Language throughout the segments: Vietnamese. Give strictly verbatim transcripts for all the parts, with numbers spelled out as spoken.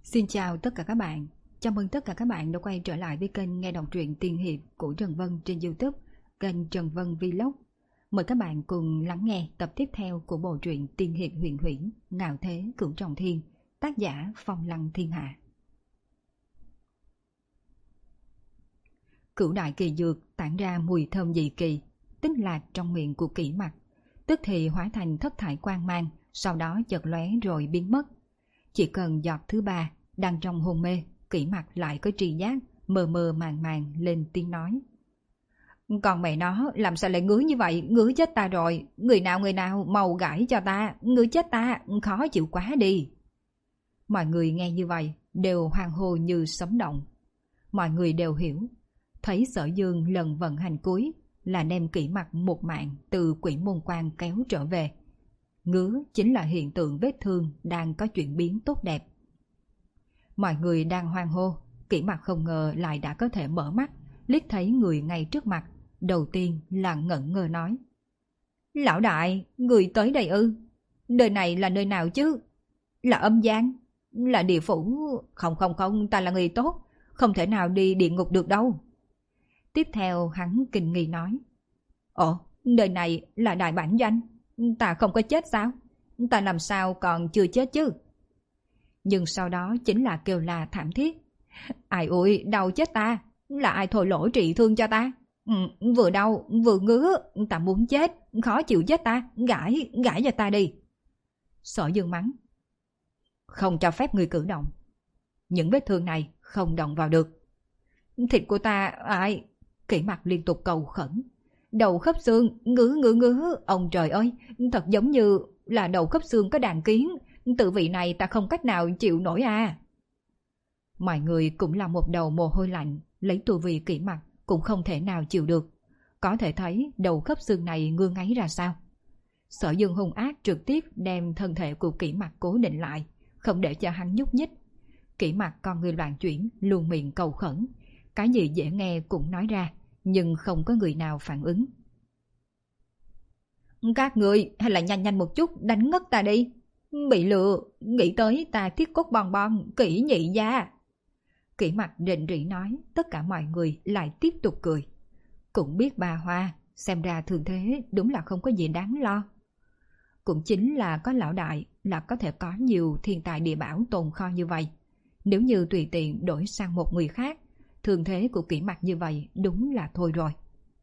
Xin chào tất cả các bạn. Chào mừng tất cả các bạn đã quay trở lại với kênh nghe đọc truyện tiên hiệp của Trần Vân trên YouTube, kênh Trần Vân Vlog. Mời các bạn cùng lắng nghe tập tiếp theo của bộ truyện tiên hiệp huyền huyễn Ngạo Thế Cửu Trọng Thiên, tác giả Phong Lăng Thiên Hạ. Cửu đại kỳ dược tản ra mùi thơm dị kỳ, tinh lạc trong miệng của Kỷ Mặc, tức thì hóa thành thất thải quang mang, sau đó chợt lóe rồi biến mất. Chỉ cần giọt thứ ba, đang trong hôn mê, Kỷ Mặc lại có tri giác, mờ mờ màng màng lên tiếng nói. Còn mẹ nó, làm sao lại ngứa như vậy, ngứa chết ta rồi, người nào người nào màu gãi cho ta, ngứa chết ta, khó chịu quá đi. Mọi người nghe như vậy, đều hoang hô như sấm động. Mọi người đều hiểu, thấy Sở Dương lần vận hành cuối là đem Kỷ Mặc một mạng từ Quỷ Môn Quan kéo trở về. Ngứa chính là hiện tượng vết thương đang có chuyển biến tốt đẹp. Mọi người đang hoang hô, Kỷ Mặc không ngờ lại đã có thể mở mắt, liếc thấy người ngay trước mặt, đầu tiên là ngẩn ngơ nói. Lão đại, người tới đây ư? Nơi này là nơi nào chứ? Là âm gian? Là địa phủ? Không không không, ta là người tốt, không thể nào đi địa ngục được đâu. Tiếp theo hắn kinh nghi nói. Ồ, nơi này là đại bản doanh, ta không có chết sao? Ta làm sao còn chưa chết chứ? Nhưng sau đó chính là kêu la thảm thiết. Ai ui, đau chết ta, là ai thổi lỗ trị thương cho ta? Ừ, vừa đau, vừa ngứa, ta muốn chết, khó chịu chết ta, gãi, gãi cho ta đi. Sở Dương mắng. Không cho phép người cử động. Những vết thương này không động vào được. Thịt của ta, ai? Kỷ Mặc liên tục cầu khẩn. Đầu khớp xương, ngứa ngứa ngứa, ông trời ơi, thật giống như là đầu khớp xương có đàn kiến, tự vị này ta không cách nào chịu nổi à. Mọi người cũng là một đầu mồ hôi lạnh, lấy tu vi Kỷ Mặc cũng không thể nào chịu được. Có thể thấy đầu khớp xương này ngưa ngáy ra sao. Sở Dương hung ác trực tiếp đem thân thể của Kỷ Mặc cố định lại, không để cho hắn nhúc nhích. Kỷ Mặc con người loạn chuyển, luôn miệng cầu khẩn, cái gì dễ nghe cũng nói ra, nhưng không có người nào phản ứng. Các người hay là nhanh nhanh một chút đánh ngất ta đi. Bị lừa, nghĩ tới ta thiết cốt bon bon, Kỷ nhị gia. Kỷ Mặc rình rỉ nói, tất cả mọi người lại tiếp tục cười. Cũng biết bà Hoa, xem ra thường thế đúng là không có gì đáng lo. Cũng chính là có lão đại là có thể có nhiều thiên tài địa bảo tồn kho như vậy. Nếu như tùy tiện đổi sang một người khác, thường thế của Kỷ Mặc như vậy đúng là thôi rồi.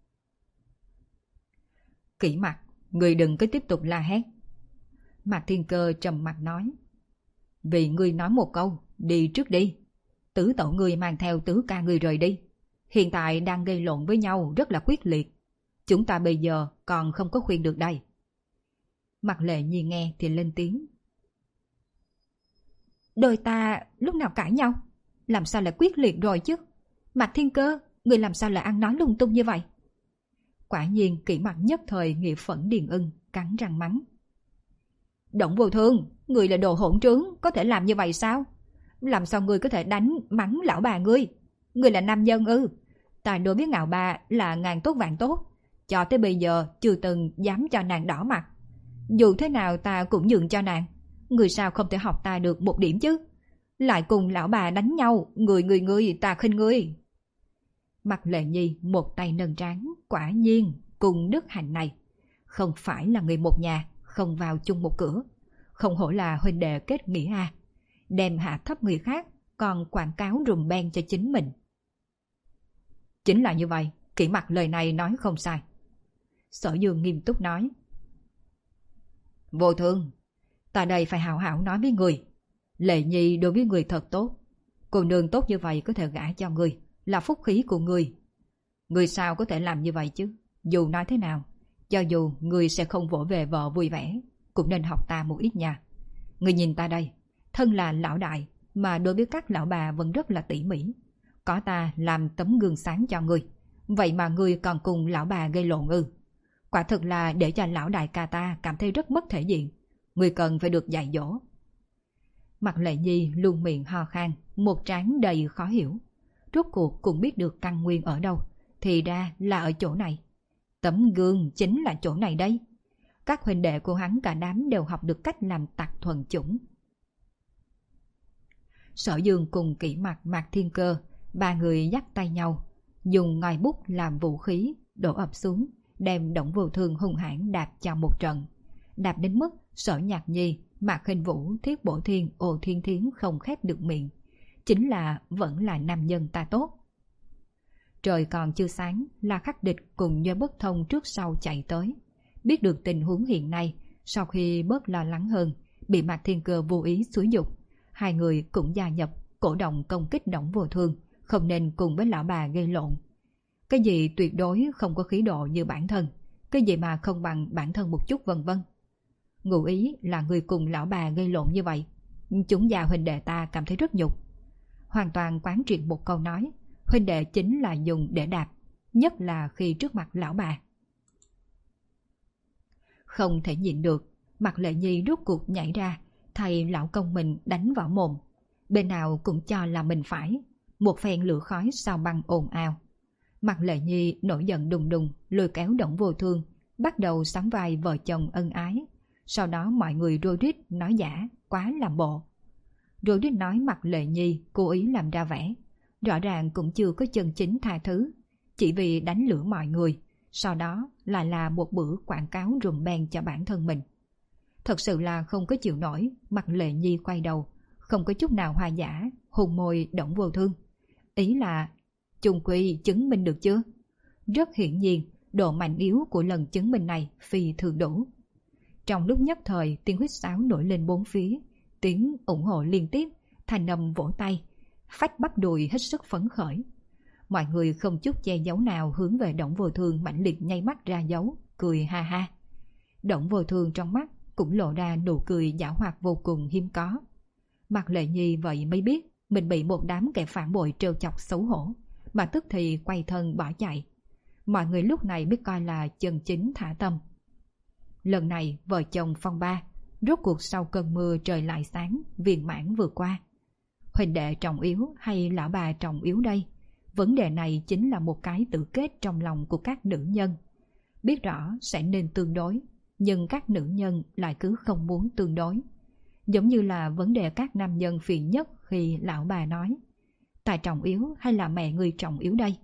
Kỷ Mặc, người đừng cứ tiếp tục la hét. Mạc Thiên Cơ trầm mặt nói. Vì ngươi nói một câu, đi trước đi. Tứ tổ ngươi mang theo tứ ca ngươi rời đi. Hiện tại đang gây lộn với nhau rất là quyết liệt. Chúng ta bây giờ còn không có khuyên được đây. Mạc Lệ Nhi nghe thì lên tiếng. Đôi ta lúc nào cãi nhau? Làm sao lại quyết liệt rồi chứ? Mạc Thiên Cơ, người làm sao lại ăn nói lung tung như vậy? Quả nhiên Kỷ Mặc nhất thời nghị phẫn điền ưng, cắn răng mắng. Động Vô Thương, người là đồ hỗn trướng, có thể làm như vậy sao? Làm sao người có thể đánh, mắng lão bà ngươi? Người là nam nhân ư? Ta đối với Ngạo bà là ngàn tốt vạn tốt, cho tới bây giờ chưa từng dám cho nàng đỏ mặt. Dù thế nào ta cũng nhường cho nàng. Người sao không thể học ta được một điểm chứ? Lại cùng lão bà đánh nhau, người người người ta khinh ngươi. Mạc Lệ Nhi một tay nâng trán, quả nhiên cùng Đức Hạnh này không phải là người một nhà, không vào chung một cửa. Không hổ là huynh đệ kết nghĩa a, đem hạ thấp người khác, còn quảng cáo rùm beng cho chính mình. Chính là như vậy, Kỷ Mặc lời này nói không sai. Sở Dương nghiêm túc nói. Vô Thương, ta đây phải hảo hảo nói với người. Lệ Nhi đối với người thật tốt. Cô nương tốt như vậy có thể gả cho người, là phúc khí của người. Người sao có thể làm như vậy chứ? Dù nói thế nào, cho dù người sẽ không vỗ về vợ vui vẻ, cũng nên học ta một ít nha. Người nhìn ta đây, thân là lão đại, mà đối với các lão bà vẫn rất là tỉ mỉ. Có ta làm tấm gương sáng cho người, vậy mà người còn cùng lão bà gây lộn ư? Quả thực là để cho lão đại ca ta cảm thấy rất mất thể diện. Người cần phải được dạy dỗ. Mạc Lệ Nhi luôn miệng ho khan, một trán đầy khó hiểu. Rốt cuộc cũng biết được căn nguyên ở đâu, thì ra là ở chỗ này. Tấm gương chính là chỗ này đây. Các huynh đệ của hắn cả đám đều học được cách làm tặc thuần chủng. Sở Dương cùng Kỷ Mặc, Mạc Thiên Cơ, ba người dắt tay nhau, dùng ngòi bút làm vũ khí, đổ ập xuống, đem Đổng Vô Thương hung hãn đạp cho một trận. Đạp đến mức Sở Nhạc Nhi, Mạc Khinh Vũ, Thiết Bổ Thiên, Ồ Thiên Thiến không khép được miệng. Chính là vẫn là nam nhân ta tốt. Trời còn chưa sáng, La Khắc Địch cùng Nhơ Bất Thông trước sau chạy tới. Biết được tình huống hiện nay, sau khi bớt lo lắng hơn, bị Mạc Thiên Cơ vô ý xúi dục, hai người cũng gia nhập cổ động công kích Đổng Vô Thương, không nên cùng với lão bà gây lộn. Cái gì tuyệt đối không có khí độ như bản thân, cái gì mà không bằng bản thân một chút vân vân. Ngụ ý là người cùng lão bà gây lộn như vậy, chúng già huynh đệ ta cảm thấy rất nhục. Hoàn toàn quán triệt một câu nói, huynh đệ chính là dùng để đạp, nhất là khi trước mặt lão bà. Không thể nhịn được, Mạc Lệ Nhi rút cuộc nhảy ra, thay lão công mình đánh vào mồm. Bên nào cũng cho là mình phải, một phen lửa khói sao băng ồn ào. Mạc Lệ Nhi nổi giận đùng đùng, lôi kéo Đổng Vô Thương, bắt đầu sắm vai vợ chồng ân ái. Sau đó mọi người rối rít nói giả, quá làm bộ. Rối rít nói Mạc Lệ Nhi cố ý làm ra vẻ, rõ ràng cũng chưa có chân chính tha thứ, chỉ vì đánh lửa mọi người, sau đó lại là một bữa quảng cáo rùm beng cho bản thân mình. Thật sự là không có chịu nổi, Mạc Lệ Nhi quay đầu, không có chút nào hòa giả, hôn môi Đổng Vô Thương. Ý là, chung quy chứng minh được chưa? Rất hiển nhiên, độ mạnh yếu của lần chứng minh này phi thường đủ. Trong lúc nhất thời, tiếng huýt sáo nổi lên bốn phía, tiếng ủng hộ liên tiếp, thành âm vỗ tay, phách bắp đùi hết sức phấn khởi. Mọi người không chút che giấu nào hướng về Đổng Vô Thương mãnh liệt nháy mắt ra dấu, cười ha ha. Đổng Vô Thương trong mắt cũng lộ ra nụ cười giảo hoạt vô cùng hiếm có. Mạc Lệ Nhi vậy mới biết mình bị một đám kẻ phản bội trêu chọc xấu hổ, mà tức thì quay thân bỏ chạy. Mọi người lúc này biết coi là chân chính thả tâm. Lần này vợ chồng phong ba, rốt cuộc sau cơn mưa trời lại sáng, viên mãn vừa qua. Huỳnh đệ trọng yếu hay lão bà trọng yếu đây? Vấn đề này chính là một cái tự kết trong lòng của các nữ nhân. Biết rõ sẽ nên tương đối, nhưng các nữ nhân lại cứ không muốn tương đối. Giống như là vấn đề các nam nhân phiền nhất khi lão bà nói, ta trọng yếu hay là mẹ người trọng yếu đây?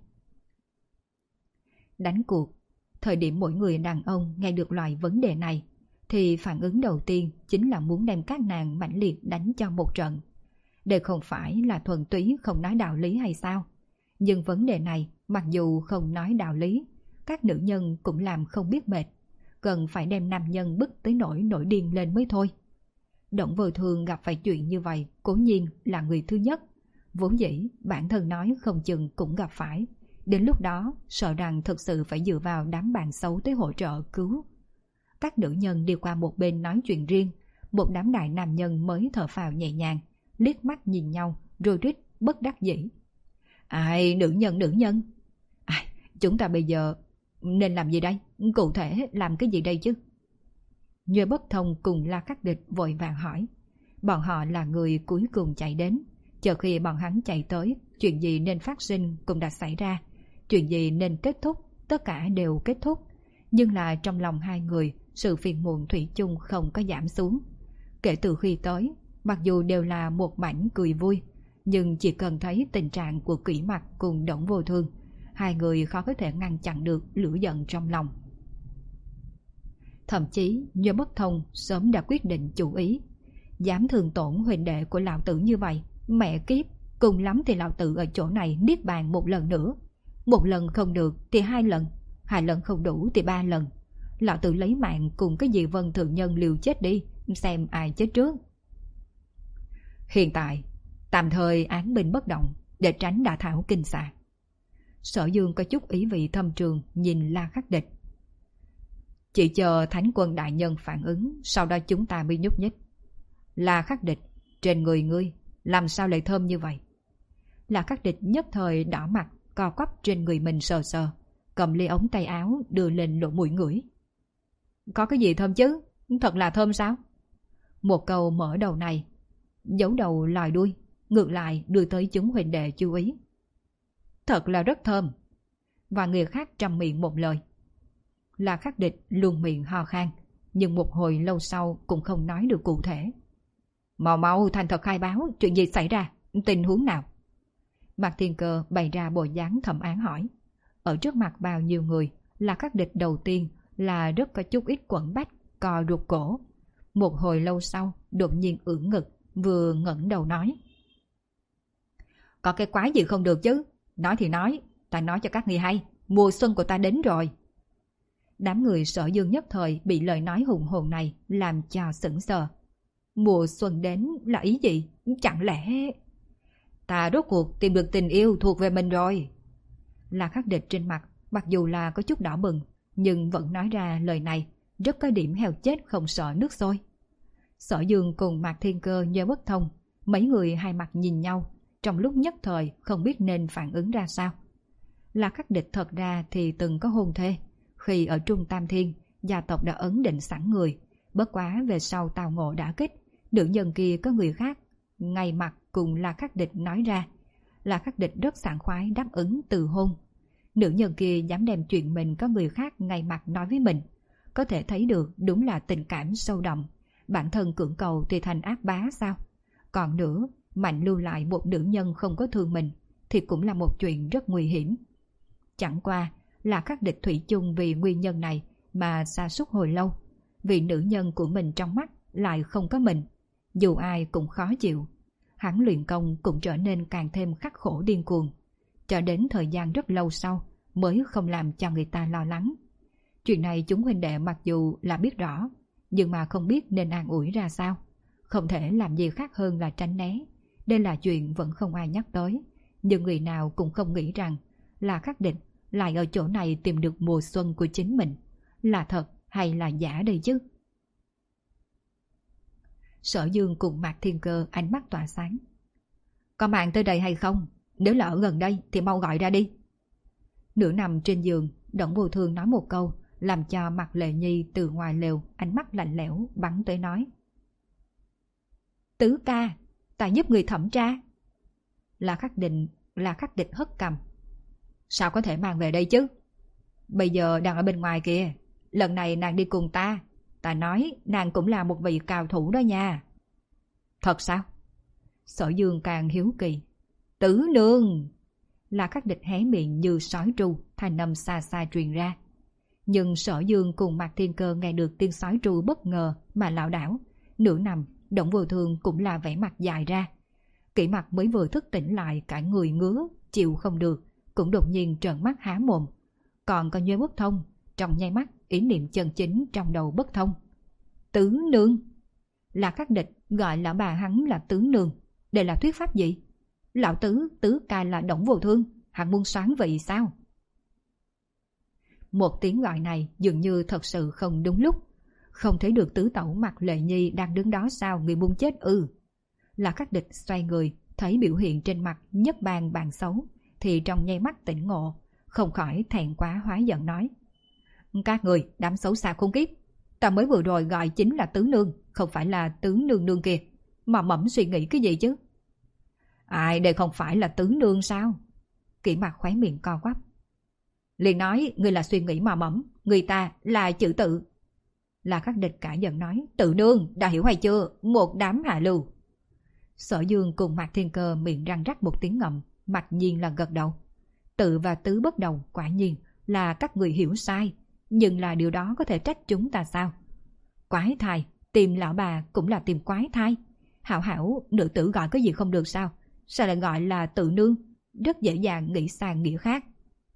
Đánh cuộc. Thời điểm mỗi người đàn ông nghe được loại vấn đề này, thì phản ứng đầu tiên chính là muốn đem các nàng mãnh liệt đánh cho một trận. Đây không phải là thuần túy không nói đạo lý hay sao? Nhưng vấn đề này, mặc dù không nói đạo lý, các nữ nhân cũng làm không biết mệt, cần phải đem nam nhân bức tới nỗi nổi điên lên mới thôi. Đổng Vô Thương gặp phải chuyện như vậy, cố nhiên là người thứ nhất. Vốn dĩ, bản thân nói không chừng cũng gặp phải. Đến lúc đó, sợ rằng thực sự phải dựa vào đám bạn xấu tới hỗ trợ cứu. Các nữ nhân đi qua một bên nói chuyện riêng, một đám đại nam nhân mới thở phào nhẹ nhàng, liếc mắt nhìn nhau, rồi rít bất đắc dĩ. Ai, nữ nhân, nữ nhân. Ai, chúng ta bây giờ nên làm gì đây? Cụ thể làm cái gì đây chứ? Nhơ Bất Thông cùng La Khắc Địch vội vàng hỏi. Bọn họ là người cuối cùng chạy đến. Chờ khi bọn hắn chạy tới, chuyện gì nên phát sinh cũng đã xảy ra. Chuyện gì nên kết thúc, tất cả đều kết thúc. Nhưng là trong lòng hai người, sự phiền muộn thủy chung không có giảm xuống. Kể từ khi tới, mặc dù đều là một mảnh cười vui, nhưng chỉ cần thấy tình trạng của Kỷ Mặc cùng Đổng Vô Thương, hai người khó có thể ngăn chặn được lửa giận trong lòng. Thậm chí Nhơ Bất Thông sớm đã quyết định chủ ý, dám thường tổn huỳnh đệ của lão tử như vậy, mẹ kiếp, cùng lắm thì lão tử ở chỗ này niết bàn một lần nữa. Một lần không được thì hai lần, hai lần không đủ thì ba lần. Lão tử lấy mạng cùng cái gì Vân Thượng Nhân liều chết đi, xem ai chết trước. Hiện tại tạm thời án binh bất động, để tránh đả thảo kinh xà. Sở Dương có chút ý vị thâm trường nhìn La Khắc Địch. Chỉ chờ Thánh Quân đại nhân phản ứng, sau đó chúng ta mới nhúc nhích. La Khắc Địch, trên người ngươi làm sao lại thơm như vậy? La Khắc Địch nhất thời đỏ mặt, co quắp trên người mình sờ sờ, cầm ly ống tay áo đưa lên lỗ mũi ngửi. Có cái gì thơm chứ? Thật là thơm sao? Một câu mở đầu này, giấu đầu lòi đuôi, ngược lại đưa tới chúng huỳnh đệ chú ý. Thật là rất thơm. Và người khác trầm miệng một lời. La Khắc Địch luôn miệng ho khan, nhưng một hồi lâu sau cũng không nói được cụ thể. Mau mau thành thật khai báo, chuyện gì xảy ra? Tình huống nào? Mạc Thiên Cơ bày ra bộ dáng thẩm án hỏi. Ở trước mặt bao nhiêu người, là Khắc Địch đầu tiên là rất có chút ít quẩn bách, co ruột cổ. Một hồi lâu sau, đột nhiên ưỡn ngực, vừa ngẩng đầu nói. Có cái quái gì không được chứ? Nói thì nói, ta nói cho các ngươi hay, mùa xuân của ta đến rồi. Đám người Sở Dương nhất thời bị lời nói hùng hồn này làm cho sững sờ. Mùa xuân đến là ý gì? Chẳng lẽ... Ta rốt cuộc tìm được tình yêu thuộc về mình rồi. Là Khắc Địch trên mặt, mặc dù là có chút đỏ bừng, nhưng vẫn nói ra lời này, rất có điểm heo chết không sợ nước sôi. Sở Dương cùng Mạc Thiên Cơ nhớ bất thông, mấy người hai mặt nhìn nhau, trong lúc nhất thời không biết nên phản ứng ra sao. Là Khắc Địch thật ra thì từng có hôn thê, khi ở Trung Tam Thiên, gia tộc đã ấn định sẵn người, bất quá về sau tào ngộ đã kích, nữ nhân kia có người khác, ngay mặt cùng là Khắc Địch nói ra. Là Khắc Địch rất sảng khoái đáp ứng từ hôn. Nữ nhân kia dám đem chuyện mình có người khác ngay mặt nói với mình, có thể thấy được đúng là tình cảm sâu đậm. Bản thân cưỡng cầu thì thành ác bá sao? Còn nữa, mạnh lưu lại một nữ nhân không có thương mình thì cũng là một chuyện rất nguy hiểm. Chẳng qua là Khắc Địch thủy chung vì nguyên nhân này mà sa sút hồi lâu, vì nữ nhân của mình trong mắt lại không có mình, dù ai cũng khó chịu. Hắn luyện công cũng trở nên càng thêm khắc khổ điên cuồng, cho đến thời gian rất lâu sau mới không làm cho người ta lo lắng. Chuyện này chúng huynh đệ mặc dù là biết rõ, nhưng mà không biết nên an ủi ra sao, không thể làm gì khác hơn là tránh né. Đây là chuyện vẫn không ai nhắc tới, nhưng người nào cũng không nghĩ rằng là Khắc Địch lại ở chỗ này tìm được mùa xuân của chính mình. Là thật hay là giả đây chứ? Sở Dương cùng Mạc Thiên Cơ ánh mắt tỏa sáng. Có mạng tới đây hay không? Nếu là ở gần đây thì mau gọi ra đi. Nửa nằm trên giường, Đổng Vô Thương nói một câu, làm cho Mạc Lệ Nhi từ ngoài lều ánh mắt lạnh lẽo bắn tới nói. Tứ ca, ta giúp người thẩm tra. Là Khắc Định, là Khắc Địch hất cằm. Sao có thể mang về đây chứ? Bây giờ đang ở bên ngoài kìa. Lần này nàng đi cùng ta, ta nói nàng cũng là một vị cao thủ đó nha. Thật sao? Sở Dương càng hiếu kỳ. Tứ nương! Là Khắc Địch hé miệng như sói tru, thanh âm xa xa truyền ra. Nhưng Sở Dương cùng Mạc Thiên Cơ nghe được tiếng sói tru bất ngờ mà lảo đảo. Nửa nằm, Đổng Vô Thương cũng là vẻ mặt dài ra. Kỷ Mặc mới vừa thức tỉnh lại, cả người ngứa, chịu không được, cũng đột nhiên trợn mắt há mồm. Còn có nhớ bất thông, trong nháy mắt ý niệm chân chính trong đầu bất thông. Tứ nương! Là Khắc Địch gọi lão bà hắn là tứ nương. Đây là thuyết pháp gì? Lão tứ, tứ ca là Đổng Vô Thương, hắn muốn soán vị sao? Một tiếng gọi này dường như thật sự không đúng lúc. Không thấy được tứ tẩu Mạc Lệ Nhi đang đứng đó sao, người muốn chết ư? Là Khắc Địch xoay người, thấy biểu hiện trên mặt nhất bàn bàn xấu, thì trong nháy mắt tỉnh ngộ, không khỏi thẹn quá hóa giận nói. Các người, đám xấu xa khốn kiếp, ta mới vừa rồi gọi chính là tứ nương, không phải là tứ nương nương kia, mà mẫm suy nghĩ cái gì chứ? Ai, đây không phải là tứ nương sao? Kỷ Mặc khóe miệng co quắp. Liền nói người là suy nghĩ mà mẫm, người ta là chữ tự. Là Khắc Địch cả giận nói, tự nương, đã hiểu hay chưa? Một đám hạ lưu. Sở Dương cùng Mạc Thiên Cơ miệng răng rắc một tiếng ngậm, mặc nhiên là gật đầu. Tự và tứ bất đồng, quả nhiên là các người hiểu sai, nhưng là điều đó có thể trách chúng ta sao? Quái thai, tìm lão bà cũng là tìm quái thai. Hảo hảo, nữ tử gọi cái gì không được sao? Sao lại gọi là tự nương? Rất dễ dàng nghĩ sang nghĩa khác.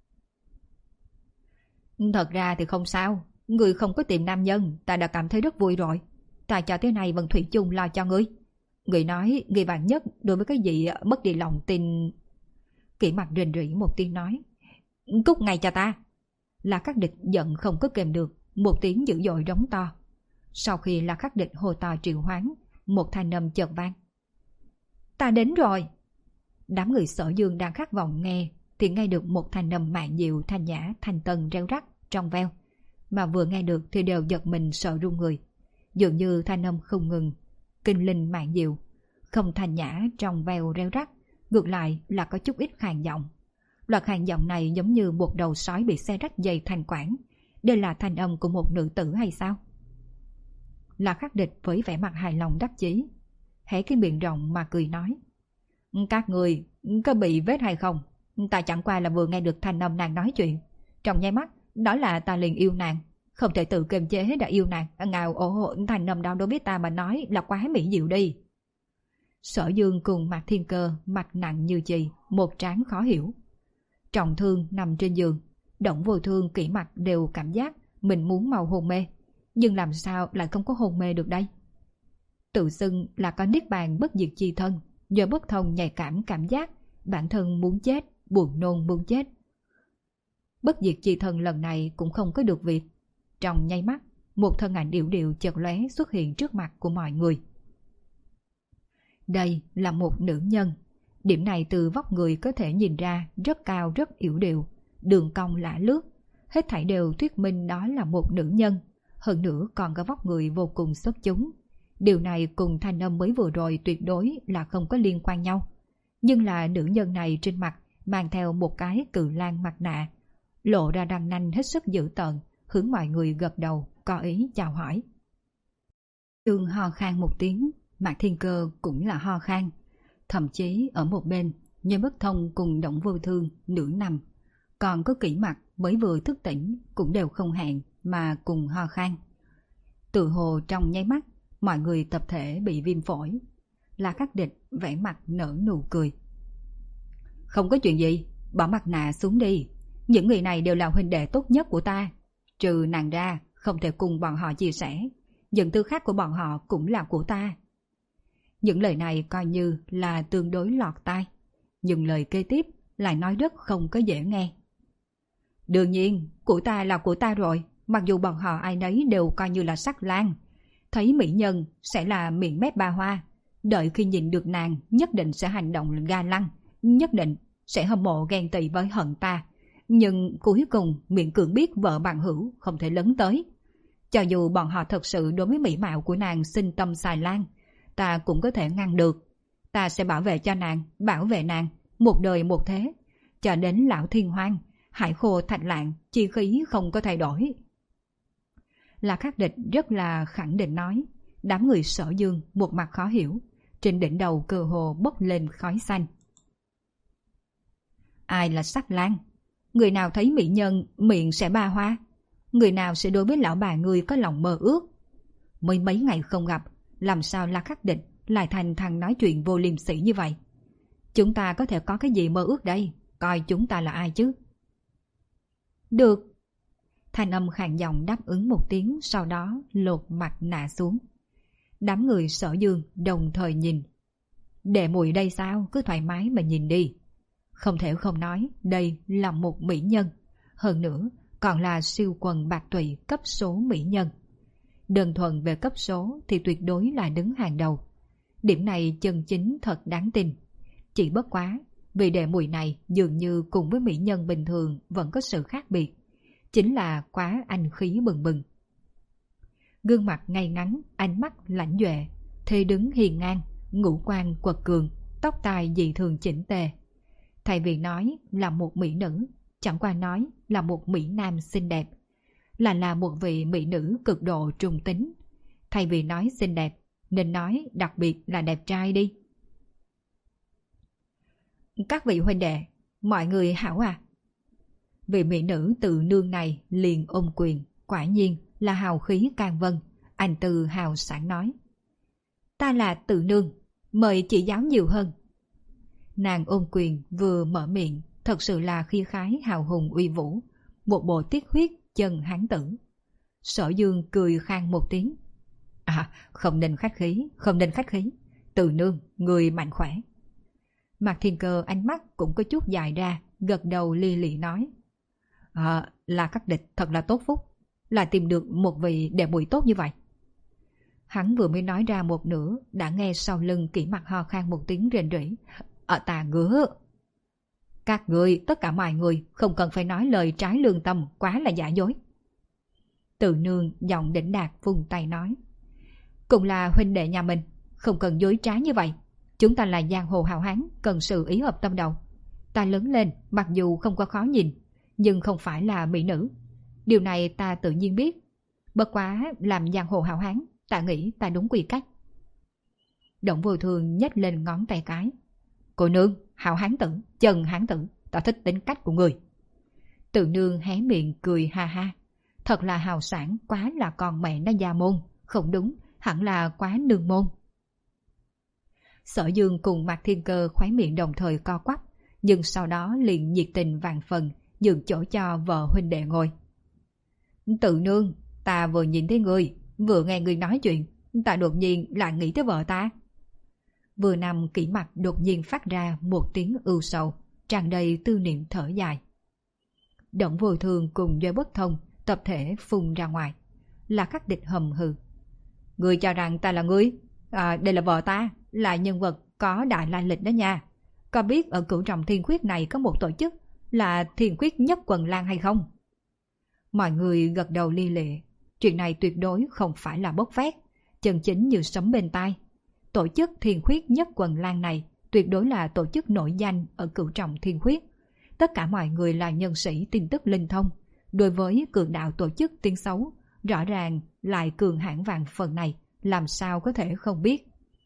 Thật ra thì không sao, người không có tìm nam nhân, ta đã cảm thấy rất vui rồi. Ta cho thế này vẫn thủy chung lo cho ngươi. Người nói, người vạn nhất đối với cái gì mất đi lòng tin. Kỷ Mặc rình rỉ một tiếng nói. Cút ngay cho ta. Là Khắc Địch giận không có kềm được, một tiếng dữ dội rống to. Sau khi Là Khắc Địch hô to triệu hoán, một thanh âm chợt vang. Ta đến rồi. Đám người Sở Dương đang khát vọng nghe, thì nghe được một thanh âm mạn dịu thanh nhã thanh tân reo rắc trong veo, mà vừa nghe được thì đều giật mình sợ run người. Dường như thanh âm không ngừng, kinh linh mạn dịu, không thanh nhã trong veo reo rắc, ngược lại là có chút ít khàn giọng. Loạt khàn giọng này giống như một đầu sói bị xe rách dày thành quản. Đây là thanh âm của một nữ tử hay sao? Là Khắc Địch với vẻ mặt hài lòng đắc chí, hé cái miệng rộng mà cười nói. Các người có bị vết hay không? Ta chẳng qua là vừa nghe được thanh âm nàng nói chuyện. Trong nháy mắt, đó là ta liền yêu nàng. Không thể tự kiềm chế đã yêu nàng. Ngào ồ thanh âm đó đối với ta mà nói là quá mỹ diệu đi. Sở Dương cùng Mạc Thiên Cơ mặt nặng như chì, một trán khó hiểu. Trọng Thương nằm trên giường, Động Vô Thương, Kỷ Mặc đều cảm giác mình muốn mau hôn mê, nhưng làm sao lại không có hôn mê được đây? Tự xưng là có niết bàn bất diệt chi thân, do bất thông nhạy cảm cảm giác bản thân muốn chết, buồn nôn muốn chết. Bất diệt chi thân lần này cũng không có được việc. Trong nháy mắt, một thân ảnh điệu điệu chợt lóe xuất hiện trước mặt của mọi người. Đây là một nữ nhân. Điểm này từ vóc người có thể nhìn ra rất cao rất yểu điệu, đường cong lả lướt. Hết thảy đều thuyết minh đó là một nữ nhân. Hơn nữa còn có vóc người vô cùng xuất chúng. Điều này cùng thanh âm mới vừa rồi tuyệt đối là không có liên quan nhau. Nhưng là nữ nhân này trên mặt mang theo một cái cự lang mặt nạ, lộ ra răng nanh hết sức dữ tợn, hướng mọi người gật đầu, có ý chào hỏi. Tương ho khan một tiếng, Mạc Thiên Cơ cũng là ho khan. Thậm chí ở một bên, Nhân Bất Thông cùng Động Vô Thương nửa nằm. Còn có Kỷ Mặc mới vừa thức tỉnh cũng đều không hẹn mà cùng ho khan. Tự hồ trong nháy mắt, mọi người tập thể bị viêm phổi. La Khắc Địch vẻ mặt nở nụ cười. Không có chuyện gì, bỏ mặt nạ xuống đi. Những người này đều là huynh đệ tốt nhất của ta. Trừ nàng ra, không thể cùng bọn họ chia sẻ. Những thứ khác của bọn họ cũng là của ta. Những lời này coi như là tương đối lọt tai. Nhưng lời kế tiếp lại nói rất không có dễ nghe. Đương nhiên, của ta là của ta rồi. Mặc dù bọn họ ai nấy đều coi như là sắc lang. Thấy mỹ nhân sẽ là miệng mép ba hoa. Đợi khi nhìn được nàng nhất định sẽ hành động ga lăng. Nhất định sẽ hâm mộ ghen tị với hận ta. Nhưng cuối cùng miệng cưỡng biết vợ bạn hữu không thể lấn tới. Cho dù bọn họ thật sự đối với mỹ mạo của nàng sinh tâm xài lan, ta cũng có thể ngăn được. Ta sẽ bảo vệ cho nàng, bảo vệ nàng, một đời một thế. Cho đến lão thiên hoang, hải khô thạch lạng, chi khí không có thay đổi. La Khắc Địch rất là khẳng định nói. Đám người Sở Dương một mặt khó hiểu. Trên đỉnh đầu cơ hồ bốc lên khói xanh. Ai là sắc lang? Người nào thấy mỹ nhân miệng sẽ ba hoa? Người nào sẽ đối với lão bà người có lòng mơ ước? Mới mấy ngày không gặp, làm sao La Khắc Địch lại thành thằng nói chuyện vô liêm sỉ như vậy? Chúng ta có thể có cái gì mơ ước đây? Coi chúng ta là ai chứ? Được. Thanh âm khàn giọng đáp ứng một tiếng, sau đó lột mặt nạ xuống. Đám người Sở Dương đồng thời nhìn. Đệ muội đây sao? Cứ thoải mái mà nhìn đi. Không thể không nói đây là một mỹ nhân. Hơn nữa còn là siêu quần bạc tụy cấp số mỹ nhân. Đơn thuần về cấp số thì tuyệt đối là đứng hàng đầu. Điểm này chân chính thật đáng tin. Chỉ bất quá, vì đệ muội này dường như cùng với mỹ nhân bình thường vẫn có sự khác biệt. Chính là quá anh khí bừng bừng. Gương mặt ngay ngắn, ánh mắt lãnh duệ, thê đứng hiền ngang, ngũ quan quật cường, tóc tai dị thường chỉnh tề. Thay vì nói là một mỹ nữ, chẳng qua nói là một mỹ nam xinh đẹp. Là là một vị mỹ nữ cực độ trung tính. Thay vì nói xinh đẹp, nên nói đặc biệt là đẹp trai đi. Các vị huynh đệ, mọi người hảo à? Vị mỹ nữ tự nương này liền ôm quyền, quả nhiên là hào khí can vân. Anh Từ hào sảng nói. Ta là tự nương, mời chỉ giáo nhiều hơn. Nàng ôm quyền vừa mở miệng, thật sự là khí khái hào hùng uy vũ, một bộ tiết huyết chân hán tử. Sở Dương cười khang một tiếng. À, không nên khách khí, không nên khách khí. Từ nương, người mạnh khỏe. Mạc Thiên Cơ ánh mắt cũng có chút dài ra, gật đầu li lị nói. À, là Khắc Địch thật là tốt phúc, là tìm được một vị đệ muội tốt như vậy. Hắn vừa mới nói ra một nửa, đã nghe sau lưng Kỷ Mặc ho khan một tiếng rền rỉ. Ở tà ngứa. Các người, tất cả mọi người, không cần phải nói lời trái lương tâm, quá là giả dối. Từ nương giọng đỉnh đạt vung tay nói. Cũng là huynh đệ nhà mình, không cần dối trá như vậy. Chúng ta là giang hồ hào hán, cần sự ý hợp tâm đầu. Ta lớn lên, mặc dù không có khó nhìn, nhưng không phải là mỹ nữ. Điều này ta tự nhiên biết. Bất quá làm giang hồ hào hán, ta nghĩ ta đúng quy cách. Động Vô Thường nhếch lên ngón tay cái. Cô nương, hào hán tử, chân hán tử, ta thích tính cách của người. Tự nương hé miệng cười ha ha. Thật là hào sản, quá là con mẹ nó gia môn. Không đúng, hẳn là quá nương môn. Sở Dương cùng Mạc Thiên Cơ khóe miệng đồng thời co quắp, nhưng sau đó liền nhiệt tình vạn phần, nhường chỗ cho vợ huynh đệ ngồi. Tự nương, ta vừa nhìn thấy người, vừa nghe người nói chuyện, ta đột nhiên lại nghĩ tới vợ ta. Vừa nằm kỹ mặt đột nhiên phát ra một tiếng ưu sầu, tràn đầy tư niệm thở dài. Động Vô Thường cùng Giới Bất Thông tập thể phun ra ngoài. Là Khắc Địch hầm hừ. Người cho rằng ta là ngươi? À, đây là vợ ta, là nhân vật có đại lai lịch đó nha. Có biết ở Cửu Trọng Thiên Khuyết này có một tổ chức là Thiên Khuyết Nhất Quần Lan hay không? Mọi người gật đầu li lịa. Chuyện này tuyệt đối không phải là bốc phét, chân chính như sấm bên tai. Tổ chức Thiên Khuyết Nhất Quần Lan này tuyệt đối là tổ chức nổi danh ở Cửu Trọng Thiên Khuyết. Tất cả mọi người là nhân sĩ tin tức linh thông. Đối với cường đạo tổ chức tiếng xấu, rõ ràng lại cường hãn vàng phần này, làm sao có thể không biết.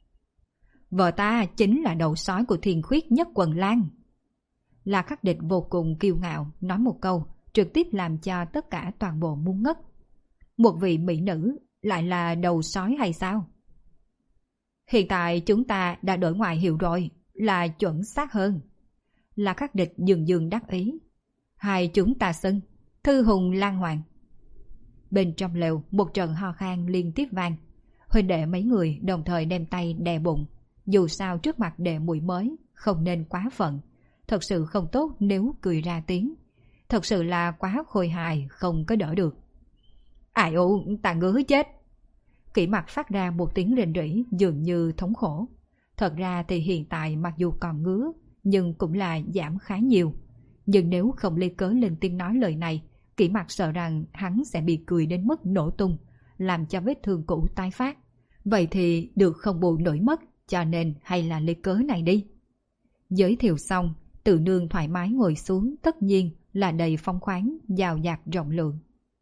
Vợ ta chính là đầu sói của Thiên Khuyết Nhất Quần Lan. La Khắc Địch vô cùng kiêu ngạo nói một câu, trực tiếp làm cho tất cả toàn bộ muốn ngất. Một vị mỹ nữ lại là đầu sói hay sao? Hiện tại chúng ta đã đổi ngoại hiệu rồi, là chuẩn xác hơn. La Khắc Địch dường dường đắc ý. Hai chúng ta xưng Thư Hùng Lan Hoàng. Bên trong lều một trận ho khan liên tiếp vang. Huynh đệ mấy người đồng thời đem tay đè bụng. Dù sao trước mặt đệ muội mới, không nên quá phận. Thật sự không tốt nếu cười ra tiếng. Thật sự là quá khôi hài, không có đỡ được. Ai u, ta ngứa chết. Kỷ Mặc phát ra một tiếng rền rỉ dường như thống khổ. Thật ra thì hiện tại mặc dù còn ngứa, nhưng cũng là giảm khá nhiều. Nhưng nếu không lấy cớ lên tiếng nói lời này, Kỷ Mặc sợ rằng hắn sẽ bị cười đến mức nổ tung, làm cho vết thương cũ tái phát. Vậy thì được không bù nổi mất, cho nên hay là lấy cớ này đi. Giới thiệu xong, Tự Nương thoải mái ngồi xuống, tất nhiên là đầy phong khoáng, dào dạt rộng lượng.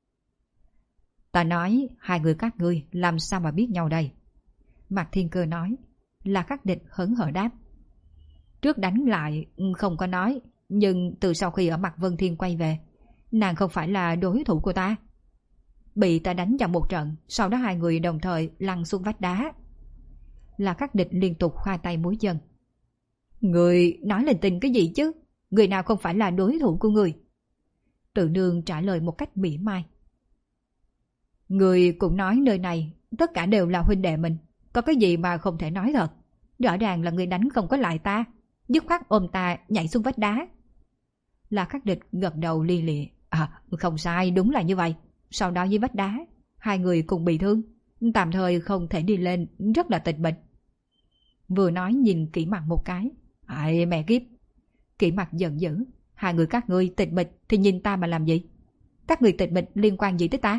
Ta nói, hai người các ngươi làm sao mà biết nhau đây? Mạc Thiên Cơ nói. Là Khắc Địch hớn hở đáp. Trước đánh lại không có nói, nhưng từ sau khi ở Mạc Vân Thiên quay về, nàng không phải là đối thủ của ta. Bị ta đánh trong một trận, sau đó hai người đồng thời lăn xuống vách đá. Là Khắc Địch liên tục khoa tay múa chân. Người nói linh tinh cái gì chứ? Người nào không phải là đối thủ của người? Tự Nương trả lời một cách mỉa mai. Người cũng nói nơi này tất cả đều là huynh đệ mình, có cái gì mà không thể nói thật? Rõ ràng là người đánh không có lại ta, dứt khoát ôm ta nhảy xuống vách đá. Là Khắc Địch gật đầu li lịa. À, không sai, đúng là như vậy. Sau đó dưới vách đá, hai người cùng bị thương, tạm thời không thể đi lên, rất là tịch mịch. Vừa nói nhìn Kỷ Mặc một cái. Ai mẹ kiếp. Kỷ Mặc giận dữ. Hai người các ngươi tịch mịch thì nhìn ta mà làm gì? Các người tịch mịch liên quan gì tới ta?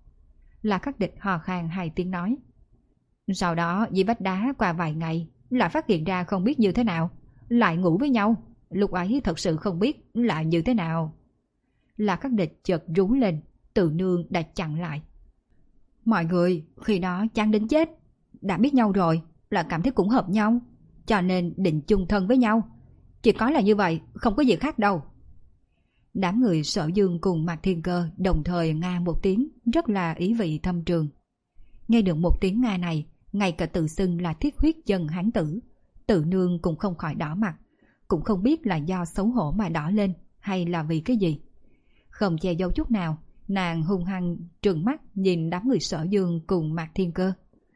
Là Khắc Địch hò khan hai tiếng nói. Sau đó dưới vách đá qua vài ngày lại phát hiện ra không biết như thế nào, lại ngủ với nhau. Lúc ấy thật sự không biết là như thế nào. Là Khắc Địch chợt rú lên. Tự Nương đã chặn lại. Mọi người khi đó chán đến chết. Đã biết nhau rồi là cảm thấy cũng hợp nhau, cho nên định chung thân với nhau. Chỉ có là như vậy, không có gì khác đâu. Đám người Sở Dương cùng Mạc Thiên Cơ đồng thời nga một tiếng, rất là ý vị thâm trường. Nghe được một tiếng nga này, ngay cả tự xưng là thiết huyết chân hán tử, Tự Nương cũng không khỏi đỏ mặt, cũng không biết là do xấu hổ mà đỏ lên hay là vì cái gì. Không che giấu chút nào, nàng hung hăng trừng mắt nhìn đám người Sở Dương cùng Mạc Thiên Cơ.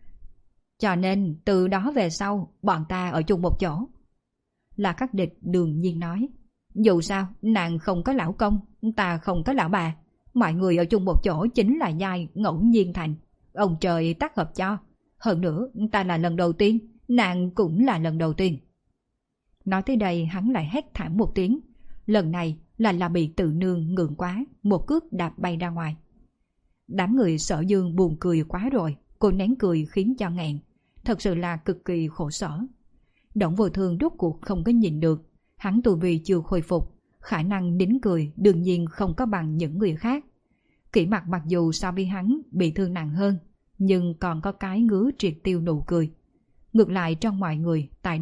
Cho nên từ đó về sau bọn ta ở chung một chỗ. Là Khắc Địch đương nhiên nói. Dù sao nàng không có lão công, ta không có lão bà, mọi người ở chung một chỗ chính là nhai ngẫu nhiên thành. Ông trời tác hợp cho. Hơn nữa ta là lần đầu tiên, nàng cũng là lần đầu tiên. Nói tới đây hắn lại hét thảm một tiếng. Lần này là là bị Tự Nương ngượng quá, một cước đạp bay ra ngoài. Đám người Sở Dương buồn cười quá rồi, cô nén cười khiến cho nghẹn, thật sự là cực kỳ khổ sở. Động Vô Thường rốt cuộc không có nhìn được, hắn tu vi chưa khôi phục, khả năng nín cười đương nhiên không có bằng những người khác. Kỷ Mặc mặc dù so với hắn bị thương nặng hơn, nhưng còn có cái ngứa triệt tiêu nụ cười. Ngược lại trong mọi người tại đây,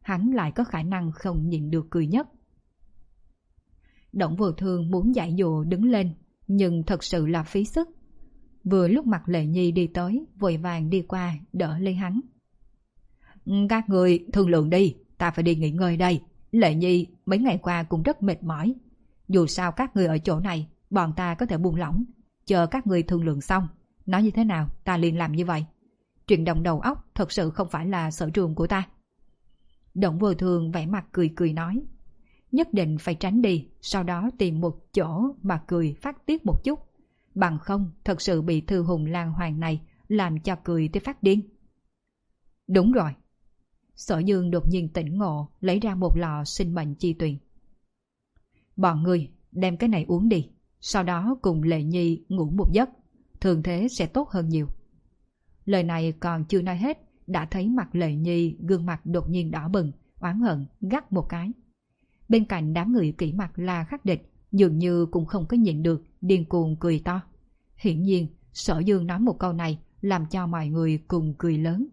hắn lại có khả năng không nhịn được cười nhất. Đổng Vô Thương muốn giải dụ đứng lên, nhưng thật sự là phí sức. Vừa lúc mặt Lệ Nhi đi tới, vội vàng đi qua đỡ lấy hắn. Các người thương lượng đi, ta phải đi nghỉ ngơi đây. Lệ Nhi mấy ngày qua cũng rất mệt mỏi. Dù sao các người ở chỗ này, bọn ta có thể buông lỏng. Chờ các người thương lượng xong, nói như thế nào ta liền làm như vậy. Chuyện động đầu óc thật sự không phải là sở trường của ta. Đổng Vô Thương vẻ mặt cười cười nói. Nhất định phải tránh đi, sau đó tìm một chỗ mà cười phát tiết một chút. Bằng không thật sự bị Thư Hùng Lan Hoàng này làm cho cười tới phát điên. Đúng rồi. Sở Dương đột nhiên tỉnh ngộ, lấy ra một lọ sinh mệnh chi tuyền. Bọn người đem cái này uống đi, sau đó cùng Lệ Nhi ngủ một giấc, thường thế sẽ tốt hơn nhiều. Lời này còn chưa nói hết, đã thấy mặt Lệ Nhi gương mặt đột nhiên đỏ bừng, oán hận gắt một cái. Bên cạnh đám người kỹ mặt La Khắc Địch dường như cũng không có nhịn được, điên cuồng cười to. Hiển nhiên Sở Dương nói một câu này làm cho mọi người cùng cười lớn.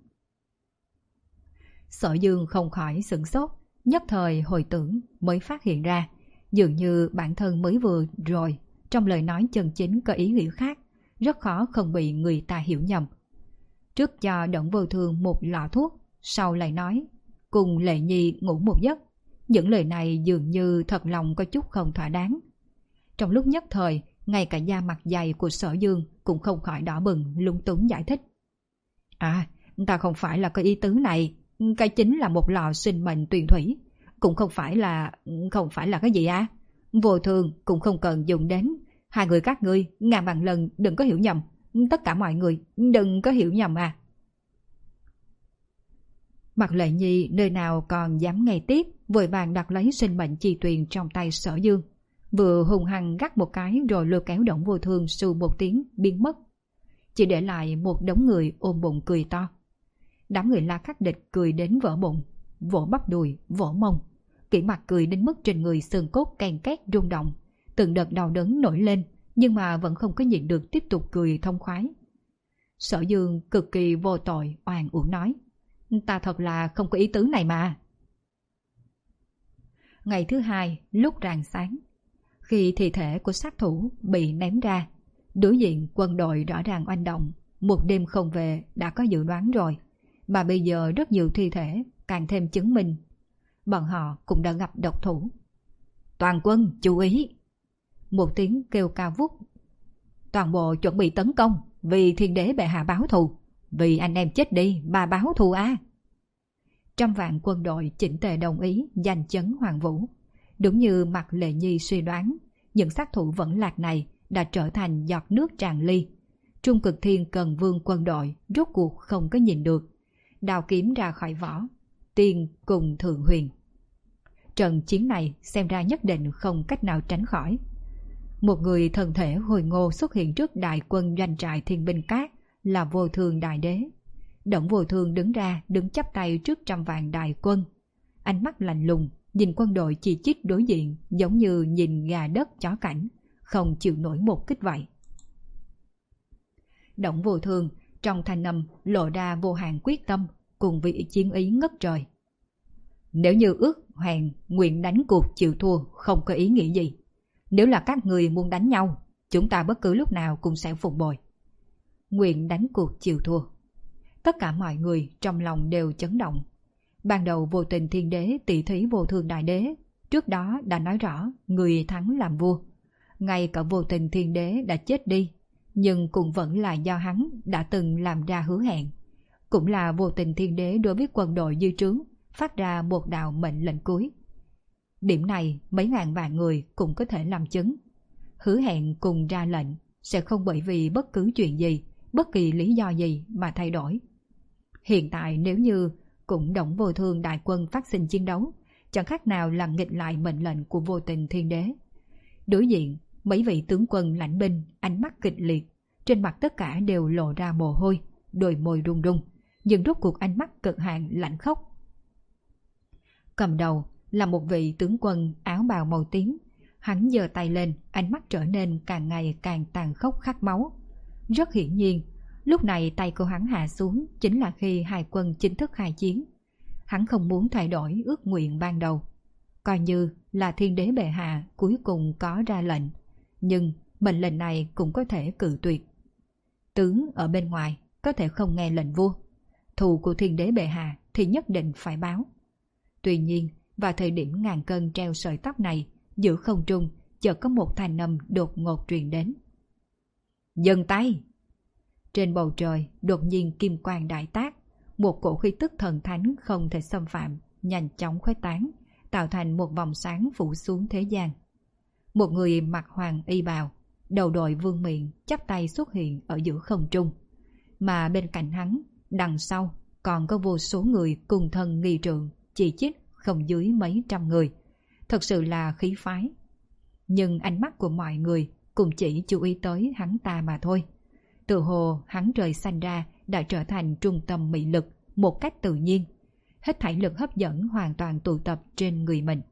Sở Dương không khỏi sửng sốt, nhất thời hồi tưởng mới phát hiện ra, dường như bản thân mới vừa rồi trong lời nói chân chính có ý nghĩa khác, rất khó không bị người ta hiểu nhầm. Trước cho Đổng Vô Thương một lọ thuốc, sau lại nói cùng Lệ Nhi ngủ một giấc. Những lời này dường như thật lòng có chút không thỏa đáng. Trong lúc nhất thời, ngay cả da mặt dày của Sở Dương cũng không khỏi đỏ bừng, lung túng giải thích. À, ta không phải là có ý tứ này, cái chính là một lọ sinh mệnh tuyền thủy, cũng không phải là không phải là cái gì á. À? Vô Thường cũng không cần dùng đến. Hai người các ngươi ngàn vạn lần đừng có hiểu nhầm, tất cả mọi người đừng có hiểu nhầm à. Mặt Lệ Nhi nơi nào còn dám nghe tiếp, vội vàng đặt lấy sinh mệnh chi tuyền trong tay Sở Dương, vừa hùng hăng gắt một cái rồi lôi kéo Đổng Vô Thương sù một tiếng biến mất, chỉ để lại một đống người ôm bụng cười to. Đám người La Khắc Địch cười đến vỡ bụng, vỗ bắp đùi, vỗ mông, kỹ mặt cười đến mức trên người xương cốt ken két rung động, từng đợt đau đớn nổi lên, nhưng mà vẫn không có nhịn được tiếp tục cười thông khoái. Sở Dương cực kỳ vô tội oan uổng nói. Ta thật là không có ý tứ này mà. Ngày thứ hai, lúc rạng sáng, khi thi thể của sát thủ bị ném ra, đối diện quân đội rõ ràng oanh động. Một đêm không về đã có dự đoán rồi, mà bây giờ rất nhiều thi thể càng thêm chứng minh bọn họ cũng đã gặp độc thủ. Toàn quân chú ý! Một tiếng kêu cao vút. Toàn bộ chuẩn bị tấn công, vì thiên đế bệ hạ báo thù. Vì anh em chết đi mà báo thù á. À. Trăm vạn quân đội chỉnh tề đồng ý giành chấn Hoàng Vũ. Đúng như mặt Lệ Nhi suy đoán, những sát thủ vẫn lạc này đã trở thành giọt nước tràn ly. Trung Cực Thiên Cần Vương quân đội rốt cuộc không có nhìn được, đào kiếm ra khỏi vỏ, tiên cùng Thượng Huyền. Trận chiến này xem ra nhất định không cách nào tránh khỏi. Một người thân thể hồi ngô xuất hiện trước đại quân doanh trại Thiên Binh Cát là Vô Thường Đại Đế. Đổng Vô Thường đứng ra, đứng chắp tay trước trăm vạn đại quân, ánh mắt lạnh lùng nhìn quân đội chỉ trích đối diện, giống như nhìn gà đất chó cảnh, không chịu nổi một kích vậy. Đổng Vô Thường trong thanh âm lộ ra vô hạn quyết tâm cùng vị chiến ý ngất trời. Nếu như ước hẹn nguyện đánh cuộc chịu thua không có ý nghĩa gì. Nếu là các người muốn đánh nhau, chúng ta bất cứ lúc nào cũng sẽ phục bồi. Nguyện đánh cuộc chịu thua. Tất cả mọi người trong lòng đều chấn động. Ban đầu Vô Tình Thiên Đế tỷ thí Vô Thường Đại Đế, trước đó đã nói rõ người thắng làm vua. Ngay cả Vô Tình Thiên Đế đã chết đi, nhưng cũng vẫn là do hắn đã từng làm ra hứa hẹn. Cũng là Vô Tình Thiên Đế đối với quân đội dư trướng phát ra một đạo mệnh lệnh cuối. Điểm này mấy ngàn vạn người cũng có thể làm chứng. Hứa hẹn cùng ra lệnh sẽ không bởi vì bất cứ chuyện gì, bất kỳ lý do gì mà thay đổi. Hiện tại nếu như cũng Đổng Vô Thương đại quân phát sinh chiến đấu, chẳng khác nào là nghịch lại mệnh lệnh của Vô Tình Thiên Đế. Đối diện mấy vị tướng quân lãnh binh ánh mắt kịch liệt, trên mặt tất cả đều lộ ra mồ hôi, đôi môi run run, nhưng rốt cuộc ánh mắt cực hạn lạnh khốc. Cầm đầu là một vị tướng quân áo bào màu tím. Hắn giơ tay lên, ánh mắt trở nên càng ngày càng tàn khốc khát máu. Rất hiển nhiên, lúc này tay của hắn hạ xuống chính là khi hai quân chính thức khai chiến. hắn không muốn thay đổi ước nguyện ban đầu. Coi như là thiên đế bệ hạ cuối cùng có ra lệnh, nhưng mệnh lệnh này cũng có thể cự tuyệt. Tướng ở bên ngoài có thể không nghe lệnh vua, thù của thiên đế bệ hạ thì nhất định phải báo. Tuy nhiên, vào thời điểm ngàn cân treo sợi tóc này, giữa không trung chợt có một thanh âm đột ngột truyền đến. Dừng tay! Trên bầu trời đột nhiên kim quang đại tác, một cổ khí tức thần thánh không thể xâm phạm nhanh chóng khuếch tán, tạo thành một vòng sáng phủ xuống thế gian. Một người mặc hoàng y bào, đầu đội vương miện, chắp tay xuất hiện ở giữa không trung, mà bên cạnh hắn, đằng sau còn có vô số người cùng thân nghi trượng, chỉ chít không dưới mấy trăm người, thật sự là khí phái. Nhưng ánh mắt của mọi người cũng chỉ chú ý tới hắn ta mà thôi. Tự hồ hắn trời xanh ra đã trở thành trung tâm mị lực một cách tự nhiên, hết thảy lực hấp dẫn hoàn toàn tụ tập trên người mình.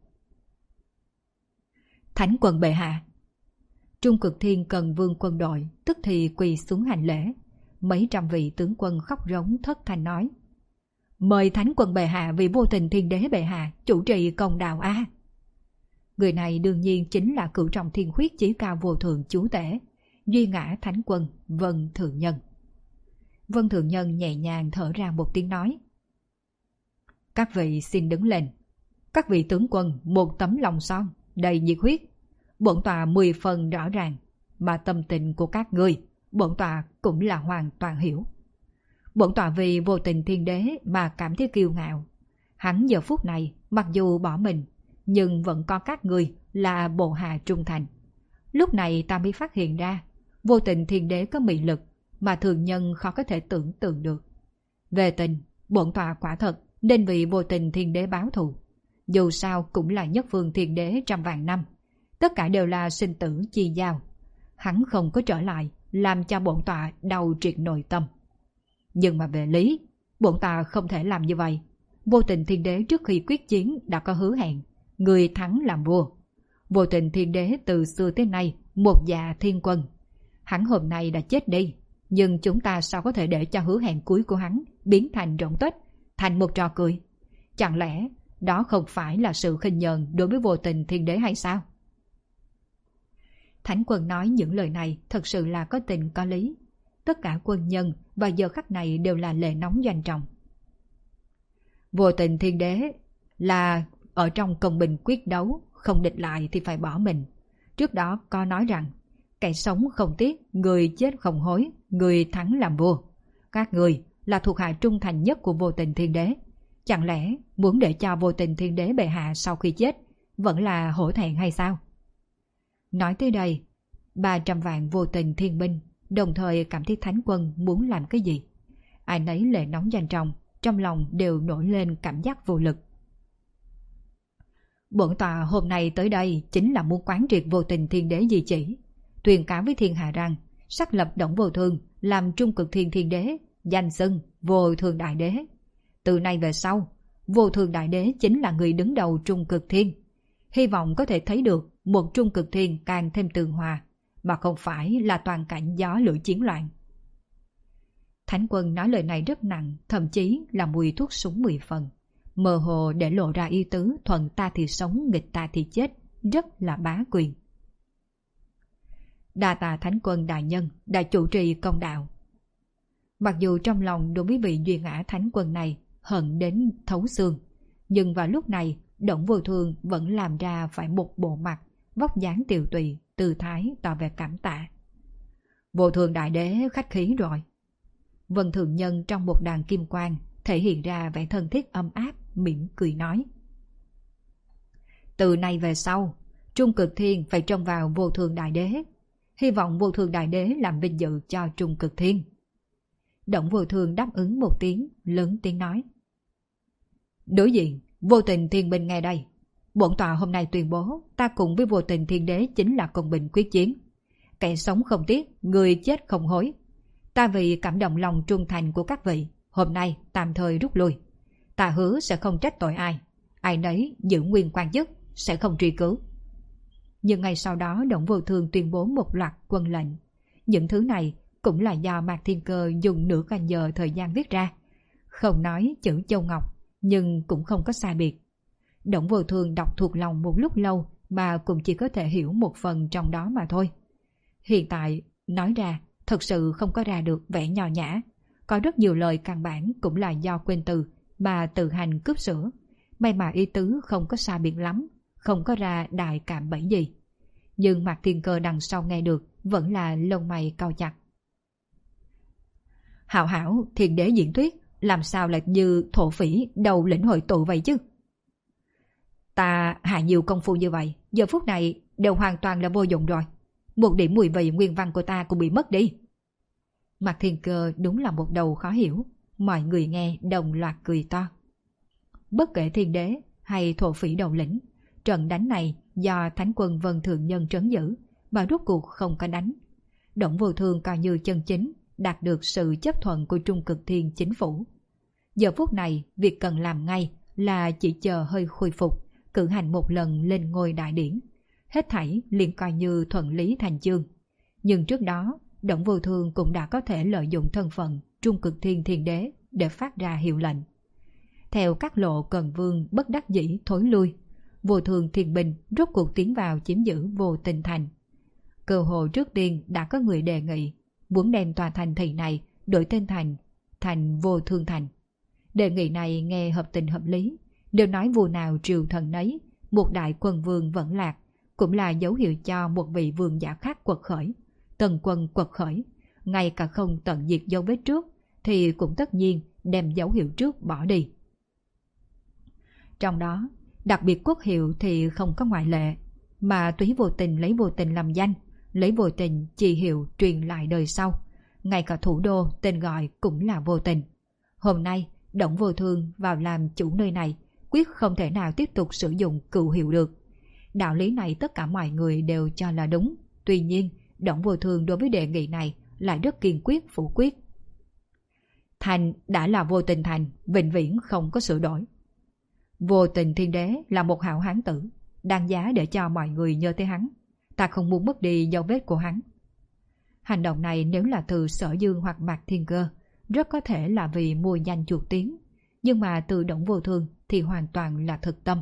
Thánh quân bệ hạ! Trung Cực Thiên Cần Vương quân đội tức thì quỳ xuống hành lễ. Mấy trăm vị tướng quân khóc rống thất thanh nói: Mời Thánh quân bệ hạ vì vô tình thiên đế bệ hạ chủ trì công đạo a. Người này đương nhiên chính là cửu trọng thiên khuyết chí cao vô thượng chúa tể, duy ngã Thánh quân Vân Thượng Nhân. Vân Thượng Nhân nhẹ nhàng thở ra một tiếng nói: Các vị xin đứng lên. Các vị tướng quân một tấm lòng son đầy nhiệt huyết, bổn tọa mười phần rõ ràng, mà tâm tình của các ngươi bổn tọa cũng là hoàn toàn hiểu. Bổn tọa vì vô tình thiên đế mà cảm thấy kiêu ngạo. Hắn giờ phút này mặc dù bỏ mình, nhưng vẫn có các ngươi là bộ hạ trung thành. Lúc này ta mới phát hiện ra, vô tình thiên đế có mị lực mà thường nhân khó có thể tưởng tượng được. Về tình, bổn tọa quả thật nên vì vô tình thiên đế báo thù. Dù sao cũng là nhất phương thiên đế trăm vạn năm, tất cả đều là sinh tử chi giao. Hắn không có trở lại, làm cho bổn tọa đau triệt nội tâm. Nhưng mà về lý, bổn tọa không thể làm như vậy. Vô tình thiên đế trước khi quyết chiến đã có hứa hẹn, người thắng làm vua. Vô tình thiên đế từ xưa tới nay một dạ thiên quân. Hắn hôm nay đã chết đi, nhưng chúng ta sao có thể để cho hứa hẹn cuối của hắn biến thành rỗng tuếch, thành một trò cười? Chẳng lẽ đó không phải là sự khinh nhờn đối với vô tình thiên đế hay sao? Thánh quân nói những lời này thật sự là có tình có lý. Tất cả quân nhân và giờ khắc này đều là lệ nóng doanh trọng. Vô tình thiên đế là ở trong công bình quyết đấu, không địch lại thì phải bỏ mình. Trước đó có nói rằng, kẻ sống không tiếc, người chết không hối, người thắng làm vua. Các người là thuộc hạ trung thành nhất của vô tình thiên đế. Chẳng lẽ muốn để cho vô tình thiên đế bệ hạ sau khi chết vẫn là hổ thẹn hay sao? Nói tới đây, ba trăm vạn vô tình thiên binh đồng thời cảm thấy Thánh quân muốn làm cái gì. Ai nấy lệ nóng doanh trọng, trong lòng đều nổi lên cảm giác vô lực. Bổn tọa hôm nay tới đây chính là muốn quán triệt vô tình thiên đế di chỉ, tuyên cáo với thiên hạ rằng xác lập Đổng Vô Thương làm Trung Cực Thiên thiên đế, danh xưng Vô Thường Đại Đế. Từ nay về sau, Vô Thường Đại Đế chính là người đứng đầu Trung Cực Thiên. Hy vọng có thể thấy được một Trung Cực Thiên càng thêm tường hòa, mà không phải là toàn cảnh gió lửa chiến loạn. Thánh quân nói lời này rất nặng, thậm chí là mùi thuốc súng mười phần, mơ hồ để lộ ra ý tứ thuận ta thì sống, nghịch ta thì chết, rất là bá quyền. Đa tạ Thánh quân đại nhân đã chủ trì công đạo. Mặc dù trong lòng đối với vị duy ngã Thánh quân này hận đến thấu xương, nhưng vào lúc này Đổng Vô Thương vẫn làm ra phải một bộ mặt vóc dáng tiều tụy, tư thái tỏ vẻ cảm tạ. Vô Thường Đại Đế khách khí rồi. Vân Thượng Nhân trong một đàn kim quang thể hiện ra vẻ thân thiết ấm áp, mỉm cười nói: Từ nay về sau, Trung Cực Thiên phải trông vào Vô Thường Đại Đế. Hy vọng Vô Thường Đại Đế làm vinh dự cho Trung Cực Thiên. Đổng Vô Thường đáp ứng một tiếng, lớn tiếng nói: Đối diện, Vô Tình Thiên binh nghe đây. Bổn tọa hôm nay tuyên bố ta cùng với Vô Tình Thiên Đế chính là công bình quyết chiến. Kẻ sống không tiếc, người chết không hối. Ta vì cảm động lòng trung thành của các vị, hôm nay tạm thời rút lui. Ta hứa sẽ không trách tội ai, ai nấy giữ nguyên quan chức, sẽ không truy cứu. Nhưng ngày sau đó Đổng Vô Thương tuyên bố một loạt quân lệnh. Những thứ này cũng là do Mạc Thiên Cơ dùng nửa canh giờ thời gian viết ra. Không nói chữ Châu Ngọc, nhưng cũng không có sai biệt. Đổng Vô Thương đọc thuộc lòng một lúc lâu mà cũng chỉ có thể hiểu một phần trong đó mà thôi. Hiện tại, nói ra, thật sự không có ra được vẻ nho nhã. Có rất nhiều lời căn bản cũng là do quên từ mà tự hành cướp sửa. May mà ý tứ không có sai biệt lắm, không có ra đại cạm bẫy gì. Nhưng Mạc Thiên Cơ đằng sau nghe được vẫn là lông mày cau chặt. Hảo hảo, Thiên Đế diễn thuyết, làm sao lại như thổ phỉ đầu lĩnh hội tụ vậy chứ? Ta hạ nhiều công phu như vậy, giờ phút này đều hoàn toàn là vô dụng rồi. Một điểm mùi vị nguyên văn của ta cũng bị mất đi. Mạc Thiên Cơ đúng là một đầu khó hiểu, mọi người nghe đồng loạt cười to. Bất kể Thiên Đế hay thổ phỉ đầu lĩnh, trận đánh này do Thánh quân Vân Thượng Nhân trấn giữ mà rốt cuộc không có đánh. Đổng Vô Thương coi như chân chính đạt được sự chấp thuận của Trung Cực Thiên chính phủ. Giờ phút này việc cần làm ngay là chỉ chờ hơi khôi phục, cử hành một lần lên ngôi đại điển. Hết thảy liền coi như thuận lý thành chương. Nhưng trước đó, Đổng Vô Thương cũng đã có thể lợi dụng thân phận Trung Cực Thiên Thiên Đế để phát ra hiệu lệnh. Theo các lộ Cần Vương bất đắc dĩ thối lui, Vô Thường Thiên Binh rốt cuộc tiến vào chiếm giữ Vô Tình Thành. Cơ hội trước tiên đã có người đề nghị muốn đem tòa thành thị này đổi tên thành thành Vô Thương Thành. Đề nghị này nghe hợp tình hợp lý. Nếu nói vua nào triều thần nấy, một đại quân vương vẫn lạc, cũng là dấu hiệu cho một vị vương giả khác quật khởi. Tần quân quật khởi, ngay cả không tận diệt dấu vết trước, thì cũng tất nhiên đem dấu hiệu trước bỏ đi. Trong đó, đặc biệt quốc hiệu thì không có ngoại lệ, mà Túy Vô Tình lấy Vô Tình làm danh, lấy Vô Tình chỉ hiệu truyền lại đời sau. Ngay cả thủ đô tên gọi cũng là Vô Tình. Hôm nay, Đổng Vô Thương vào làm chủ nơi này, quyết không thể nào tiếp tục sử dụng cựu hiệu được. Đạo lý này tất cả mọi người đều cho là đúng. Tuy nhiên, Đổng Vô Thương đối với đề nghị này lại rất kiên quyết phủ quyết. Thành đã là Vô Tình Thành, vĩnh viễn không có sửa đổi. Vô Tình Thiên Đế là một hảo hán tử, đáng giá để cho mọi người nhớ tới hắn. Ta không muốn mất đi dấu vết của hắn. Hành động này nếu là từ Sở Dương hoặc Mạc Thiên Cơ, rất có thể là vì mua danh chuột tiếng. Nhưng mà từ Đổng Vô Thương thì hoàn toàn là thực tâm.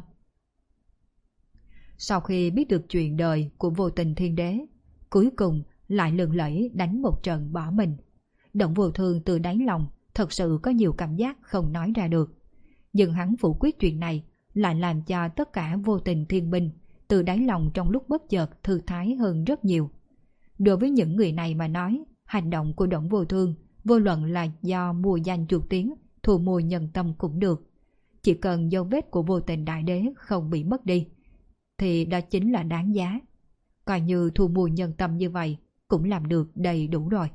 Sau khi biết được chuyện đời của Vô Tình Thiên Đế, cuối cùng lại lừng lẫy đánh một trận bỏ mình. Đổng Vô Thương từ đáy lòng thật sự có nhiều cảm giác không nói ra được. Nhưng hắn phủ quyết chuyện này lại làm cho tất cả Vô Tình Thiên binh từ đáy lòng trong lúc bất chợt thư thái hơn rất nhiều. Đối với những người này mà nói, hành động của Đổng Vô Thương vô luận là do mua danh chuột tiếng, thu mua nhân tâm cũng được. Chỉ cần dấu vết của Vô Tình Đại Đế không bị mất đi, thì đó chính là đáng giá. Coi như thu mua nhân tâm như vậy cũng làm được đầy đủ rồi.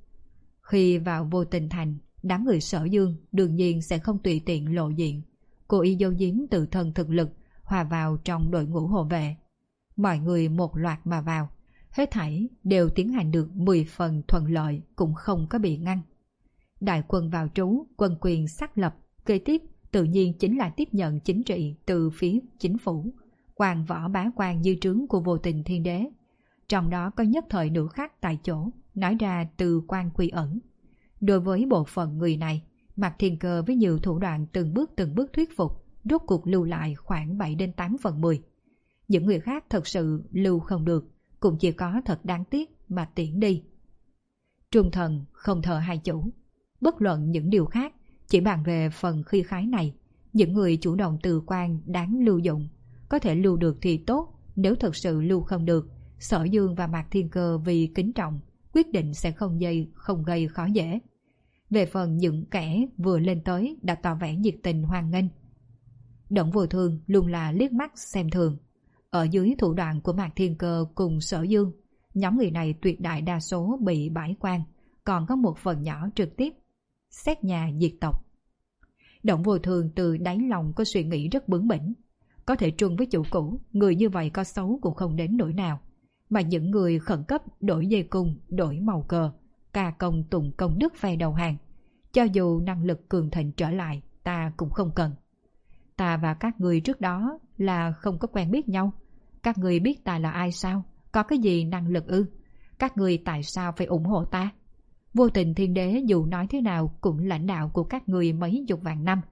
Khi vào Vô Tình Thành, đám người Sở Dương đương nhiên sẽ không tùy tiện lộ diện. Cô y giấu giếm tự thân thực lực, hòa vào trong đội ngũ hộ vệ. Mọi người một loạt mà vào, hết thảy đều tiến hành được mười phần thuận lợi, cũng không có bị ngăn. Đại quân vào trú, quân quyền xác lập, kế tiếp tự nhiên chính là tiếp nhận chính trị từ phía chính phủ, quan võ bá quan dư trướng của Vô Tình Thiên Đế. Trong đó có nhất thời nửa khác tại chỗ, nói ra từ quan quy ẩn. Đối với bộ phận người này, Mạc Thiên Cơ với nhiều thủ đoạn từng bước từng bước thuyết phục, rốt cuộc lưu lại khoảng bảy đến tám phần mười. Những người khác thật sự lưu không được, cũng chỉ có thật đáng tiếc mà tiễn đi. Trung thần không thờ hai chủ. Bất luận những điều khác, chỉ bàn về phần khí khái này, những người chủ động từ quan đáng lưu dụng. Có thể lưu được thì tốt, nếu thật sự lưu không được, Sở Dương và Mạc Thiên Cơ vì kính trọng, quyết định sẽ không dây, không gây khó dễ. Về phần những kẻ vừa lên tới đã tỏ vẻ nhiệt tình hoan nghênh, Đổng Vô Thương luôn là liếc mắt xem thường. Ở dưới thủ đoạn của Mạc Thiên Cơ cùng Sở Dương, nhóm người này tuyệt đại đa số bị bãi quan, còn có một phần nhỏ trực tiếp xét nhà diệt tộc. Đổng Vô Thương từ đáy lòng có suy nghĩ rất bướng bỉnh. Có thể trung với chủ cũ, người như vậy có xấu cũng không đến nỗi nào. Mà những người khẩn cấp đổi dây cung, đổi màu cờ, ca công tụng công đức phe đầu hàng, cho dù năng lực cường thịnh trở lại, ta cũng không cần. Ta và các người trước đó là không có quen biết nhau. Các người biết ta là ai sao? Có cái gì năng lực ư? Các người tại sao phải ủng hộ ta? Vô Tình Thiên Đế dù nói thế nào cũng lãnh đạo của các người mấy chục vạn năm.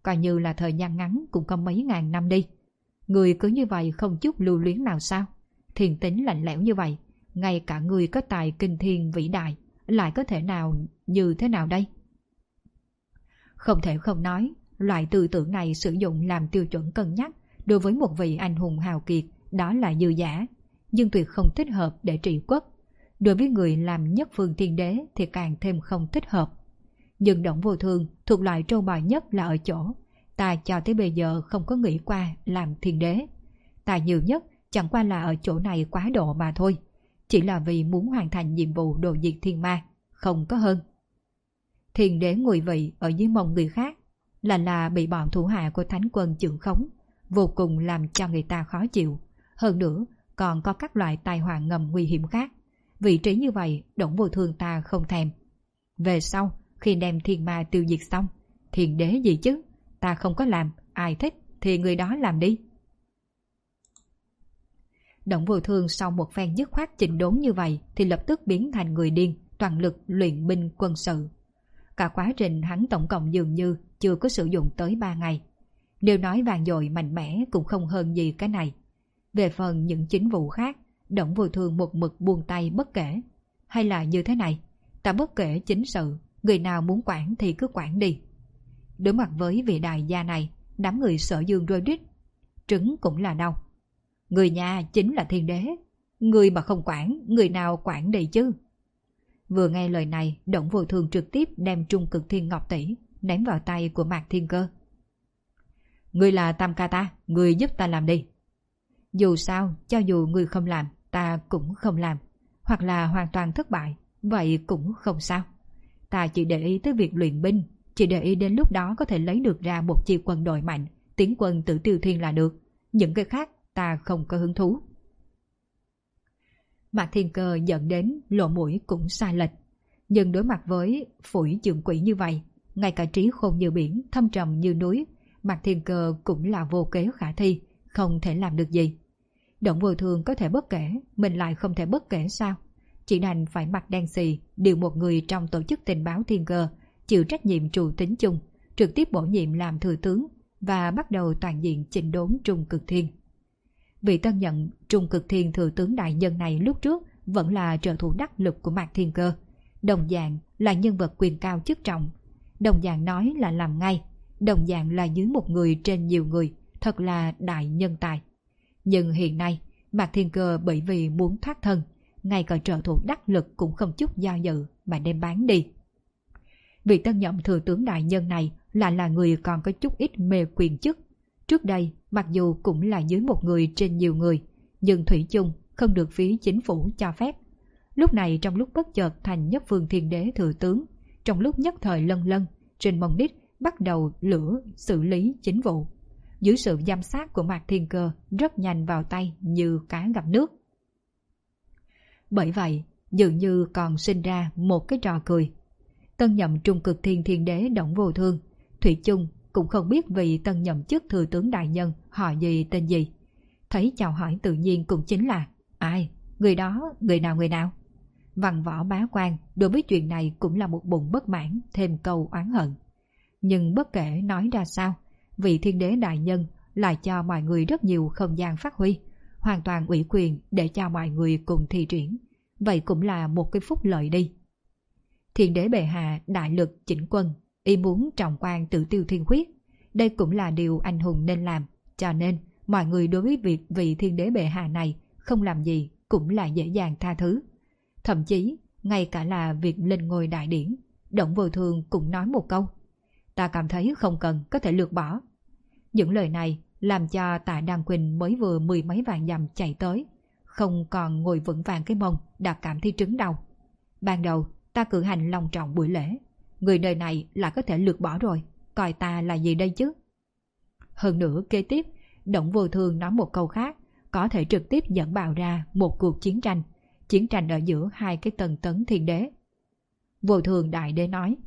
coi như là thời gian ngắn cũng có mấy ngàn năm đi. Người cứ như vậy không chút lưu luyến nào sao? Thiên tính lạnh lẽo như vậy, ngay cả người có tài kinh thiên vĩ đại, lại có thể nào như thế nào đây? Không thể không nói, loại tư tưởng này sử dụng làm tiêu chuẩn cân nhắc đối với một vị anh hùng hào kiệt, đó là dư giả, nhưng tuyệt không thích hợp để trị quốc. Đối với người làm nhất phương thiên đế thì càng thêm không thích hợp. Nhưng Đổng Vô Thương thuộc loại trâu bò nhất là ở chỗ, ta cho tới bây giờ không có nghĩ qua làm thiên đế. Ta nhiều nhất chẳng qua là ở chỗ này quá độ mà thôi, chỉ là vì muốn hoàn thành nhiệm vụ đồ diệt thiên ma, không có hơn. Thiên đế ngồi vị ở dưới mông người khác, là là bị bọn thủ hạ của thánh quân chưởng khống, vô cùng làm cho người ta khó chịu. Hơn nữa, còn có các loại tai họa ngầm nguy hiểm khác. Vị trí như vậy, Đổng Vô Thương ta không thèm. Về sau, khi đem thiên ma tiêu diệt xong, thiên đế gì chứ? Ta không có làm, ai thích thì người đó làm đi. Đổng Vô Thương sau một phen dứt khoát chỉnh đốn như vậy thì lập tức biến thành người điên, toàn lực luyện binh quân sự. Cả quá trình hắn tổng cộng dường như chưa có sử dụng tới ba ngày. Nếu nói vàng dội mạnh mẽ cũng không hơn gì cái này. Về phần những chính vụ khác, Đổng Vô Thương một mực buông tay bất kể. Hay là như thế này, ta bất kể chính sự, người nào muốn quản thì cứ quản đi. Đối mặt với vị đại gia này, đám người Sở Dương rối rít. Trứng cũng là đau. Người nhà chính là thiên đế, người mà không quản, người nào quản đi chứ? Vừa nghe lời này, Đổng Vô Thương trực tiếp đem Trung Cực Thiên Ngọc Tỷ ném vào tay của Mạc Thiên Cơ. Người là Tam Ca ta, người giúp ta làm đi. Dù sao, cho dù người không làm, ta cũng không làm. Hoặc là hoàn toàn thất bại, vậy cũng không sao. Ta chỉ để ý tới việc luyện binh, chỉ để ý đến lúc đó có thể lấy được ra một chi quân đội mạnh, tiến quân Tử Tiêu Thiên là được. Những cái khác ta không có hứng thú. Mạc Thiên Cơ dẫn đến lộ mũi cũng sai lệch. Nhưng đối mặt với phủi trường quỷ như vậy, ngay cả trí khôn như biển, thâm trầm như núi, Mạc Thiên Cơ cũng là vô kế khả thi, không thể làm được gì. Đổng Vô Thương có thể bất kể, mình lại không thể bất kể sao? Chỉ đành phải mặt đen xì, điều một người trong tổ chức tình báo Thiên Cơ, chịu trách nhiệm trụ tính chung, trực tiếp bổ nhiệm làm thừa tướng và bắt đầu toàn diện chỉnh đốn Trung Cực Thiên. Vị tân nhận Trung Cực Thiên thừa tướng đại nhân này lúc trước vẫn là trợ thủ đắc lực của Mạc Thiên Cơ, đồng dạng là nhân vật quyền cao chức trọng, đồng dạng nói là làm ngay, đồng dạng là dưới một người trên nhiều người, thật là đại nhân tài. Nhưng hiện nay, Mạc Thiên Cơ bởi vì muốn thoát thân, ngay cả trợ thủ đắc lực cũng không chút do dự mà đem bán đi. Vị tân nhậm thừa tướng đại nhân này là là người còn có chút ít mê quyền chức. Trước đây, mặc dù cũng là dưới một người trên nhiều người, nhưng thủy chung không được phía chính phủ cho phép. Lúc này trong lúc bất chợt thành nhất phương thiên đế thừa tướng, trong lúc nhất thời lân lân, trên mông đít bắt đầu lửa xử lý chính vụ. Dưới sự giám sát của Mạc Thiên Cơ rất nhanh vào tay như cá gặp nước. Bởi vậy, dường như còn sinh ra một cái trò cười. Tân nhậm Trung Cực Thiên thiên đế Đổng Vô Thương, thủy chung cũng không biết vị tân nhậm chức thừa tướng đại nhân họ gì tên gì. Thấy chào hỏi tự nhiên cũng chính là ai, người đó, người nào người nào. Văn Võ Bá Quan đối với chuyện này cũng là một bụng bất mãn, thêm câu oán hận. Nhưng bất kể nói ra sao, vị thiên đế đại nhân lại cho mọi người rất nhiều không gian phát huy, hoàn toàn ủy quyền để cho mọi người cùng thi triển. Vậy cũng là một cái phúc lợi đi. Thiên đế bệ hạ đại lực chỉnh quân, ý muốn trọng quan Tử Tiêu Thiên Huyết. Đây cũng là điều anh hùng nên làm, cho nên mọi người đối với việc vị thiên đế bệ hạ này không làm gì cũng là dễ dàng tha thứ. Thậm chí, ngay cả là việc lên ngôi đại điển, Đổng Vô Thương cũng nói một câu. Ta cảm thấy không cần, có thể lược bỏ. Những lời này làm cho Tạ Đăng Quỳnh mới vừa mười mấy vạn dặm chạy tới, không còn ngồi vững vàng cái mông đã cảm thấy trứng đau. Ban đầu ta cử hành long trọng buổi lễ, người nơi này là có thể lược bỏ rồi, coi ta là gì đây chứ? Hơn nữa kế tiếp, Đổng Vô Thương nói một câu khác, có thể trực tiếp dẫn bào ra một cuộc chiến tranh, chiến tranh ở giữa hai cái tầng tấn thiên đế. Vô Thường đại đế nói,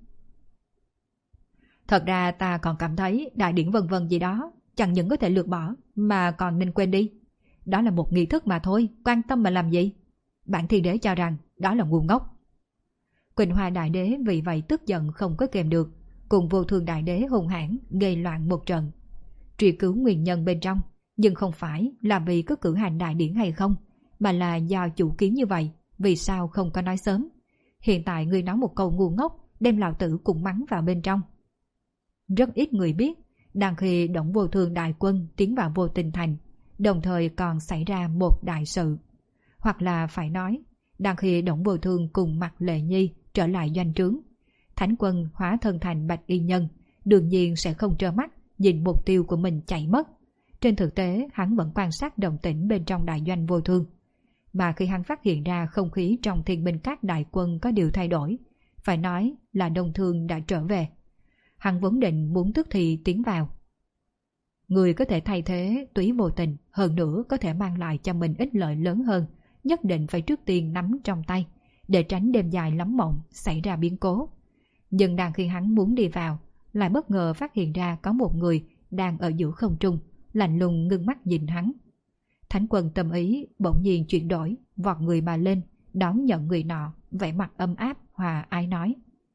thật ra ta còn cảm thấy đại điển vân vân gì đó chẳng những có thể lược bỏ mà còn nên quên đi. Đó là một nghi thức mà thôi, quan tâm mà làm gì? Bản thiên đế cho rằng đó là ngu ngốc. Quỳnh Hoa đại đế vì vậy tức giận không có kèm được, cùng Vô Thương Đại Đế hung hãn gây loạn một trận. Truy cứu nguyên nhân bên trong, nhưng không phải là vì có cử hành đại điển hay không, mà là do chủ kiến như vậy, vì sao không có nói sớm. Hiện tại ngươi nói một câu ngu ngốc, đem lão tử cùng mắng vào bên trong. Rất ít người biết, đang khi Đổng Vô Thương đại quân tiến vào Vô Tình Thành, đồng thời còn xảy ra một đại sự. Hoặc là phải nói, đang khi Đổng Vô Thương cùng Mạc Lệ Nhi trở lại doanh trướng, Thánh quân hóa thân thành bạch y nhân, đương nhiên sẽ không trơ mắt nhìn mục tiêu của mình chạy mất. Trên thực tế, hắn vẫn quan sát động tĩnh bên trong đại doanh Vô Thương. Mà khi hắn phát hiện ra không khí trong Thiên Binh Các đại quân có điều thay đổi, phải nói là Đông Thương đã trở về. Hắn vốn định muốn tức thì tiến vào. Người có thể thay thế Túy Vô Tình, hơn nữa có thể mang lại cho mình ích lợi lớn hơn, nhất định phải trước tiên nắm trong tay, để tránh đêm dài lắm mộng xảy ra biến cố. Nhưng đang khi hắn muốn đi vào, lại bất ngờ phát hiện ra có một người đang ở giữa không trung, lạnh lùng ngưng mắt nhìn hắn. Thánh quân tâm ý bỗng nhiên chuyển đổi, vọt người mà lên, đón nhận người nọ, vẻ mặt âm áp, hòa ái nói: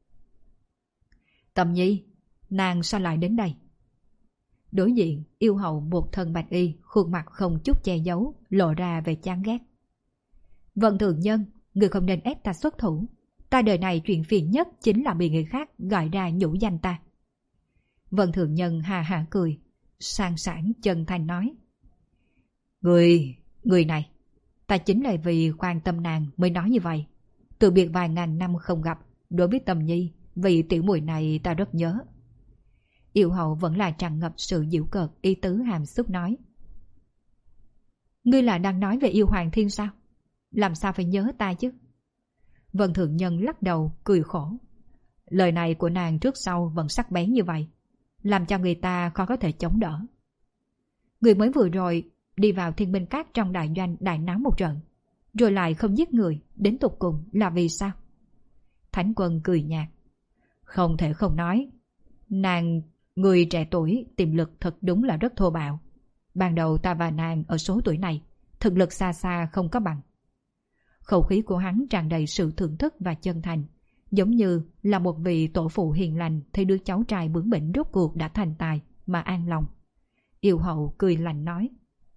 Tâm Nhi, nàng sao lại đến đây? Đối diện, yêu hậu một thân bạch y, khuôn mặt không chút che giấu, lộ ra về chán ghét. Vân Thường Nhân, người không nên ép ta xuất thủ. Ta đời này chuyện phiền nhất chính là bị người khác gọi ra nhũ danh ta. Vân Thường Nhân hà hà cười, sang sảng chân thành nói: Người, người này, ta chính là vì quan tâm nàng mới nói như vậy. Từ biệt vài ngàn năm không gặp, đối với Tâm Nhi, vì tiểu muội này ta rất nhớ. Yêu hậu vẫn là tràn ngập sự giễu cợt, ý tứ hàm xúc nói: Ngươi là đang nói về yêu Hoàng Thiên sao? Làm sao phải nhớ ta chứ? Vân Thượng Nhân lắc đầu cười khổ. Lời này của nàng trước sau vẫn sắc bén như vậy, làm cho người ta khó có thể chống đỡ. Người mới vừa rồi đi vào Thiên Binh Các trong đại doanh đại náo một trận, rồi lại không giết người, đến tục cùng là vì sao? Thánh quân cười nhạt: Không thể không nói, nàng, người trẻ tuổi tiềm lực thật đúng là rất thô bạo. Ban đầu ta và nàng ở số tuổi này, thực lực xa xa không có bằng. Khẩu khí của hắn tràn đầy sự thưởng thức và chân thành, giống như là một vị tổ phụ hiền lành thấy đứa cháu trai bướng bỉnh rốt cuộc đã thành tài mà an lòng. Yêu hậu cười lạnh nói: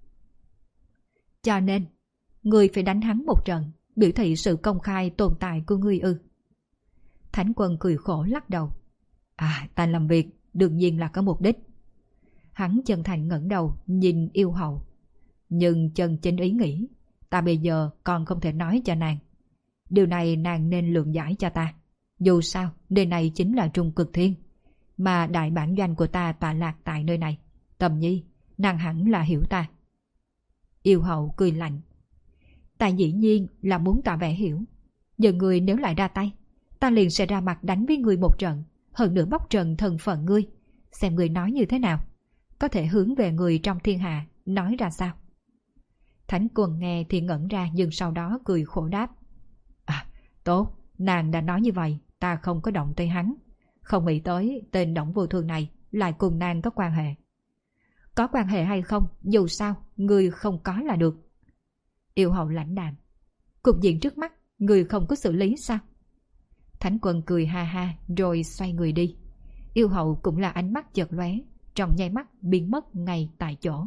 Cho nên, ngươi phải đánh hắn một trận, biểu thị sự công khai tồn tại của ngươi ư? Thánh quân cười khổ lắc đầu: À, ta làm việc đương nhiên là có mục đích. Hắn chân thành ngẩng đầu nhìn yêu hậu. Nhưng chân chính ý nghĩ, ta bây giờ còn không thể nói cho nàng. Điều này nàng nên lượng giải cho ta. Dù sao, nơi này chính là Trung Cực Thiên, mà đại bản doanh của ta tọa lạc tại nơi này. Tâm Nhi, nàng hẳn là hiểu ta. Yêu hậu cười lạnh: Ta dĩ nhiên là muốn tỏ vẻ hiểu, nhưng người nếu lại ra tay, ta liền sẽ ra mặt đánh với người một trận, hơn nữa bóc trần thân phận ngươi. Xem người nói như thế nào, có thể hướng về người trong thiên hạ nói ra sao? Thánh quân nghe thì ngẩn ra, nhưng sau đó cười khổ đáp: À, tốt, nàng đã nói như vậy, ta không có động tới hắn. Không nghĩ tới tên Đổng Vô Thương này lại cùng nàng có quan hệ. Có quan hệ hay không, dù sao, người không có là được. Yêu hậu lãnh đạm: Cục diện trước mắt, người không có xử lý sao? Thánh quân cười ha ha rồi xoay người đi. Yêu hậu cũng là ánh mắt chợt lóe, trong nháy mắt biến mất ngay tại chỗ.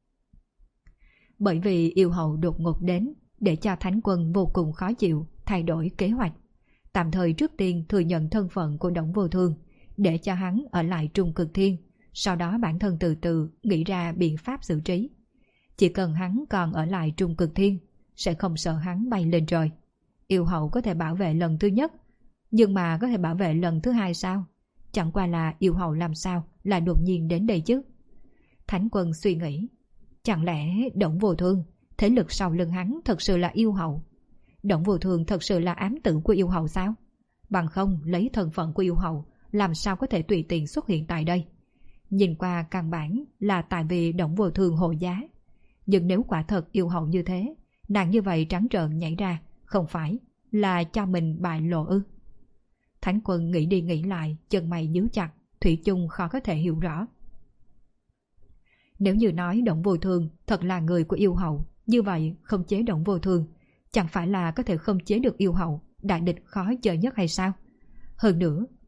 Bởi vì yêu hậu đột ngột đến, để cho thánh quân vô cùng khó chịu, thay đổi kế hoạch. Tạm thời trước tiên thừa nhận thân phận của Đổng Vô Thương, để cho hắn ở lại Trung Cực Thiên, sau đó bản thân từ từ nghĩ ra biện pháp xử trí. Chỉ cần hắn còn ở lại Trung Cực Thiên, sẽ không sợ hắn bay lên trời. Yêu hậu có thể bảo vệ lần thứ nhất, nhưng mà có thể bảo vệ lần thứ hai sao? Chẳng qua là yêu hậu làm sao lại đột nhiên đến đây chứ? Thánh quân suy nghĩ, chẳng lẽ Đổng Vô Thương, thế lực sau lưng hắn thật sự là yêu hậu? Đổng Vô Thương thật sự là ám tử của yêu hậu sao? Bằng không lấy thân phận của yêu hậu, làm sao có thể tùy tiện xuất hiện tại đây? Nhìn qua căn bản là tại vì Đổng Vô Thương hộ giá. Nhưng nếu quả thật yêu hậu như thế, nàng như vậy trắng trợn nhảy ra, không phải là cho mình bại lộ ư? Thánh quân nghĩ đi nghĩ lại, chân mày nhíu chặt, thủy chung khó có thể hiểu rõ. Nếu như nói Đổng Vô Thương thật là người của yêu hậu, như vậy không chế Đổng Vô Thương chẳng phải là có thể không chế được yêu hậu, đại địch khó chơi nhất hay sao? Hơn nữa,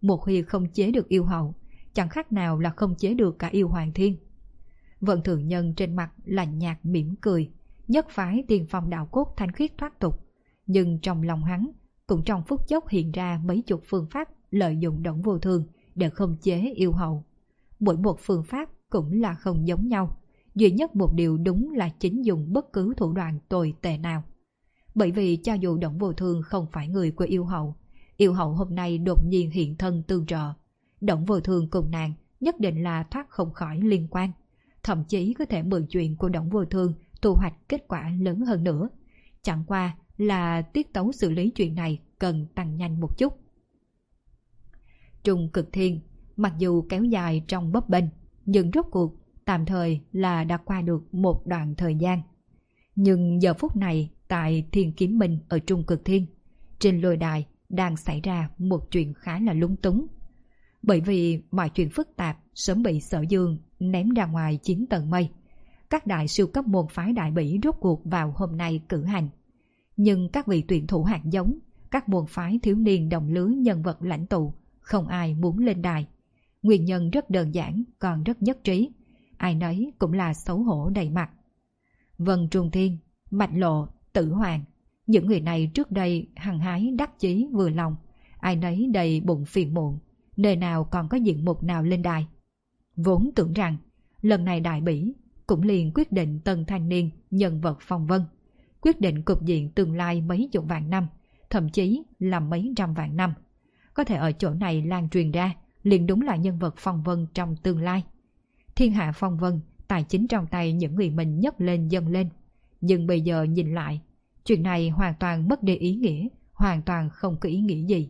một khi không chế được yêu hậu, chẳng khác nào là không chế được cả yêu hoàng thiên. Vận Thượng Nhân trên mặt lạnh nhạt mỉm cười, nhất phái tiên phong đạo cốt thanh khiết thoát tục, nhưng trong lòng hắn cũng trong phút chốc hiện ra mấy chục phương pháp lợi dụng Đổng Vô Thương để không chế yêu hậu. Mỗi một phương pháp cũng là không giống nhau, duy nhất một điều đúng là chính dùng bất cứ thủ đoạn tồi tệ nào. Bởi vì cho dù Đổng Vô Thương không phải người của yêu hậu, yêu hậu hôm nay đột nhiên hiện thân tương trợ, Đổng Vô Thương cùng nàng nhất định là thoát không khỏi liên quan, thậm chí có thể mượn chuyện của Đổng Vô Thương thu hoạch kết quả lớn hơn nữa. Chẳng qua là tiết tấu xử lý chuyện này cần tăng nhanh một chút. Trung Cực Thiên mặc dù kéo dài trong bấp bênh, nhưng rốt cuộc tạm thời là đã qua được một đoạn thời gian. Nhưng giờ phút này tại Thiên Kiếm Minh ở Trung Cực Thiên, trên lôi đài đang xảy ra một chuyện khá là lúng túng. Bởi vì mọi chuyện phức tạp sớm bị Sở Dương ném ra ngoài chín tầng mây, các đại siêu cấp môn phái đại bỉ rốt cuộc vào hôm nay cử hành. Nhưng các vị tuyển thủ hạt giống, các môn phái thiếu niên đồng lứa nhân vật lãnh tụ, không ai muốn lên đài. Nguyên nhân rất đơn giản, còn rất nhất trí. Ai nấy cũng là xấu hổ đầy mặt. Vân Trung Thiên, Mạch Lộ, Tử Hoàng, những người này trước đây hăng hái đắc chí vừa lòng, ai nấy đầy bụng phiền muộn, nơi nào còn có diện mục nào lên đài. Vốn tưởng rằng lần này đại bỉ cũng liền quyết định tân thanh niên nhân vật phong vân, quyết định cục diện tương lai mấy chục vạn năm, thậm chí là mấy trăm vạn năm. Có thể ở chỗ này lan truyền ra, liền đúng là nhân vật phong vân trong tương lai. Thiên hạ phong vân, tài chính trong tay những người mình nhấc lên dâng lên. Nhưng bây giờ nhìn lại, chuyện này hoàn toàn mất đi ý nghĩa, hoàn toàn không có ý nghĩa gì.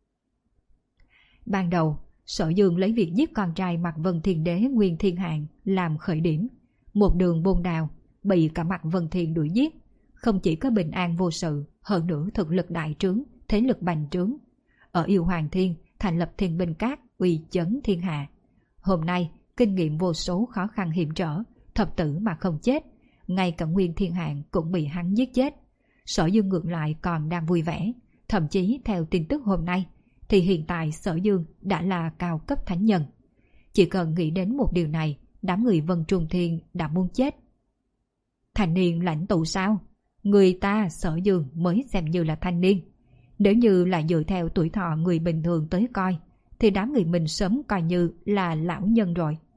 Ban đầu, Sở Dương lấy việc giết con trai Mạc Vân Thiên Đế Nguyên Thiên Hạng làm khởi điểm, một đường bôn đào, bị cả Mạc Vân Thiên đuổi giết. Không chỉ có bình an vô sự, hơn nữa thực lực đại trướng, thế lực bành trướng. Ở Yêu Hoàng Thiên thành lập Thiên Binh Các uy chấn thiên hạ. Hôm nay kinh nghiệm vô số khó khăn hiểm trở, thập tử mà không chết, ngay cả Nguyên Thiên Hạng cũng bị hắn giết chết. Sở Dương ngược lại còn đang vui vẻ, thậm chí theo tin tức hôm nay thì hiện tại Sở Dương đã là cao cấp thánh nhân. Chỉ cần nghĩ đến một điều này, đám người Vân Trung Thiên đã muốn chết. Thanh niên lãnh tụ sao? Người ta Sở Dương mới xem như là thanh niên. Nếu như là dựa theo tuổi thọ người bình thường tới coi, thì đám người mình sớm coi như là lão nhân rồi.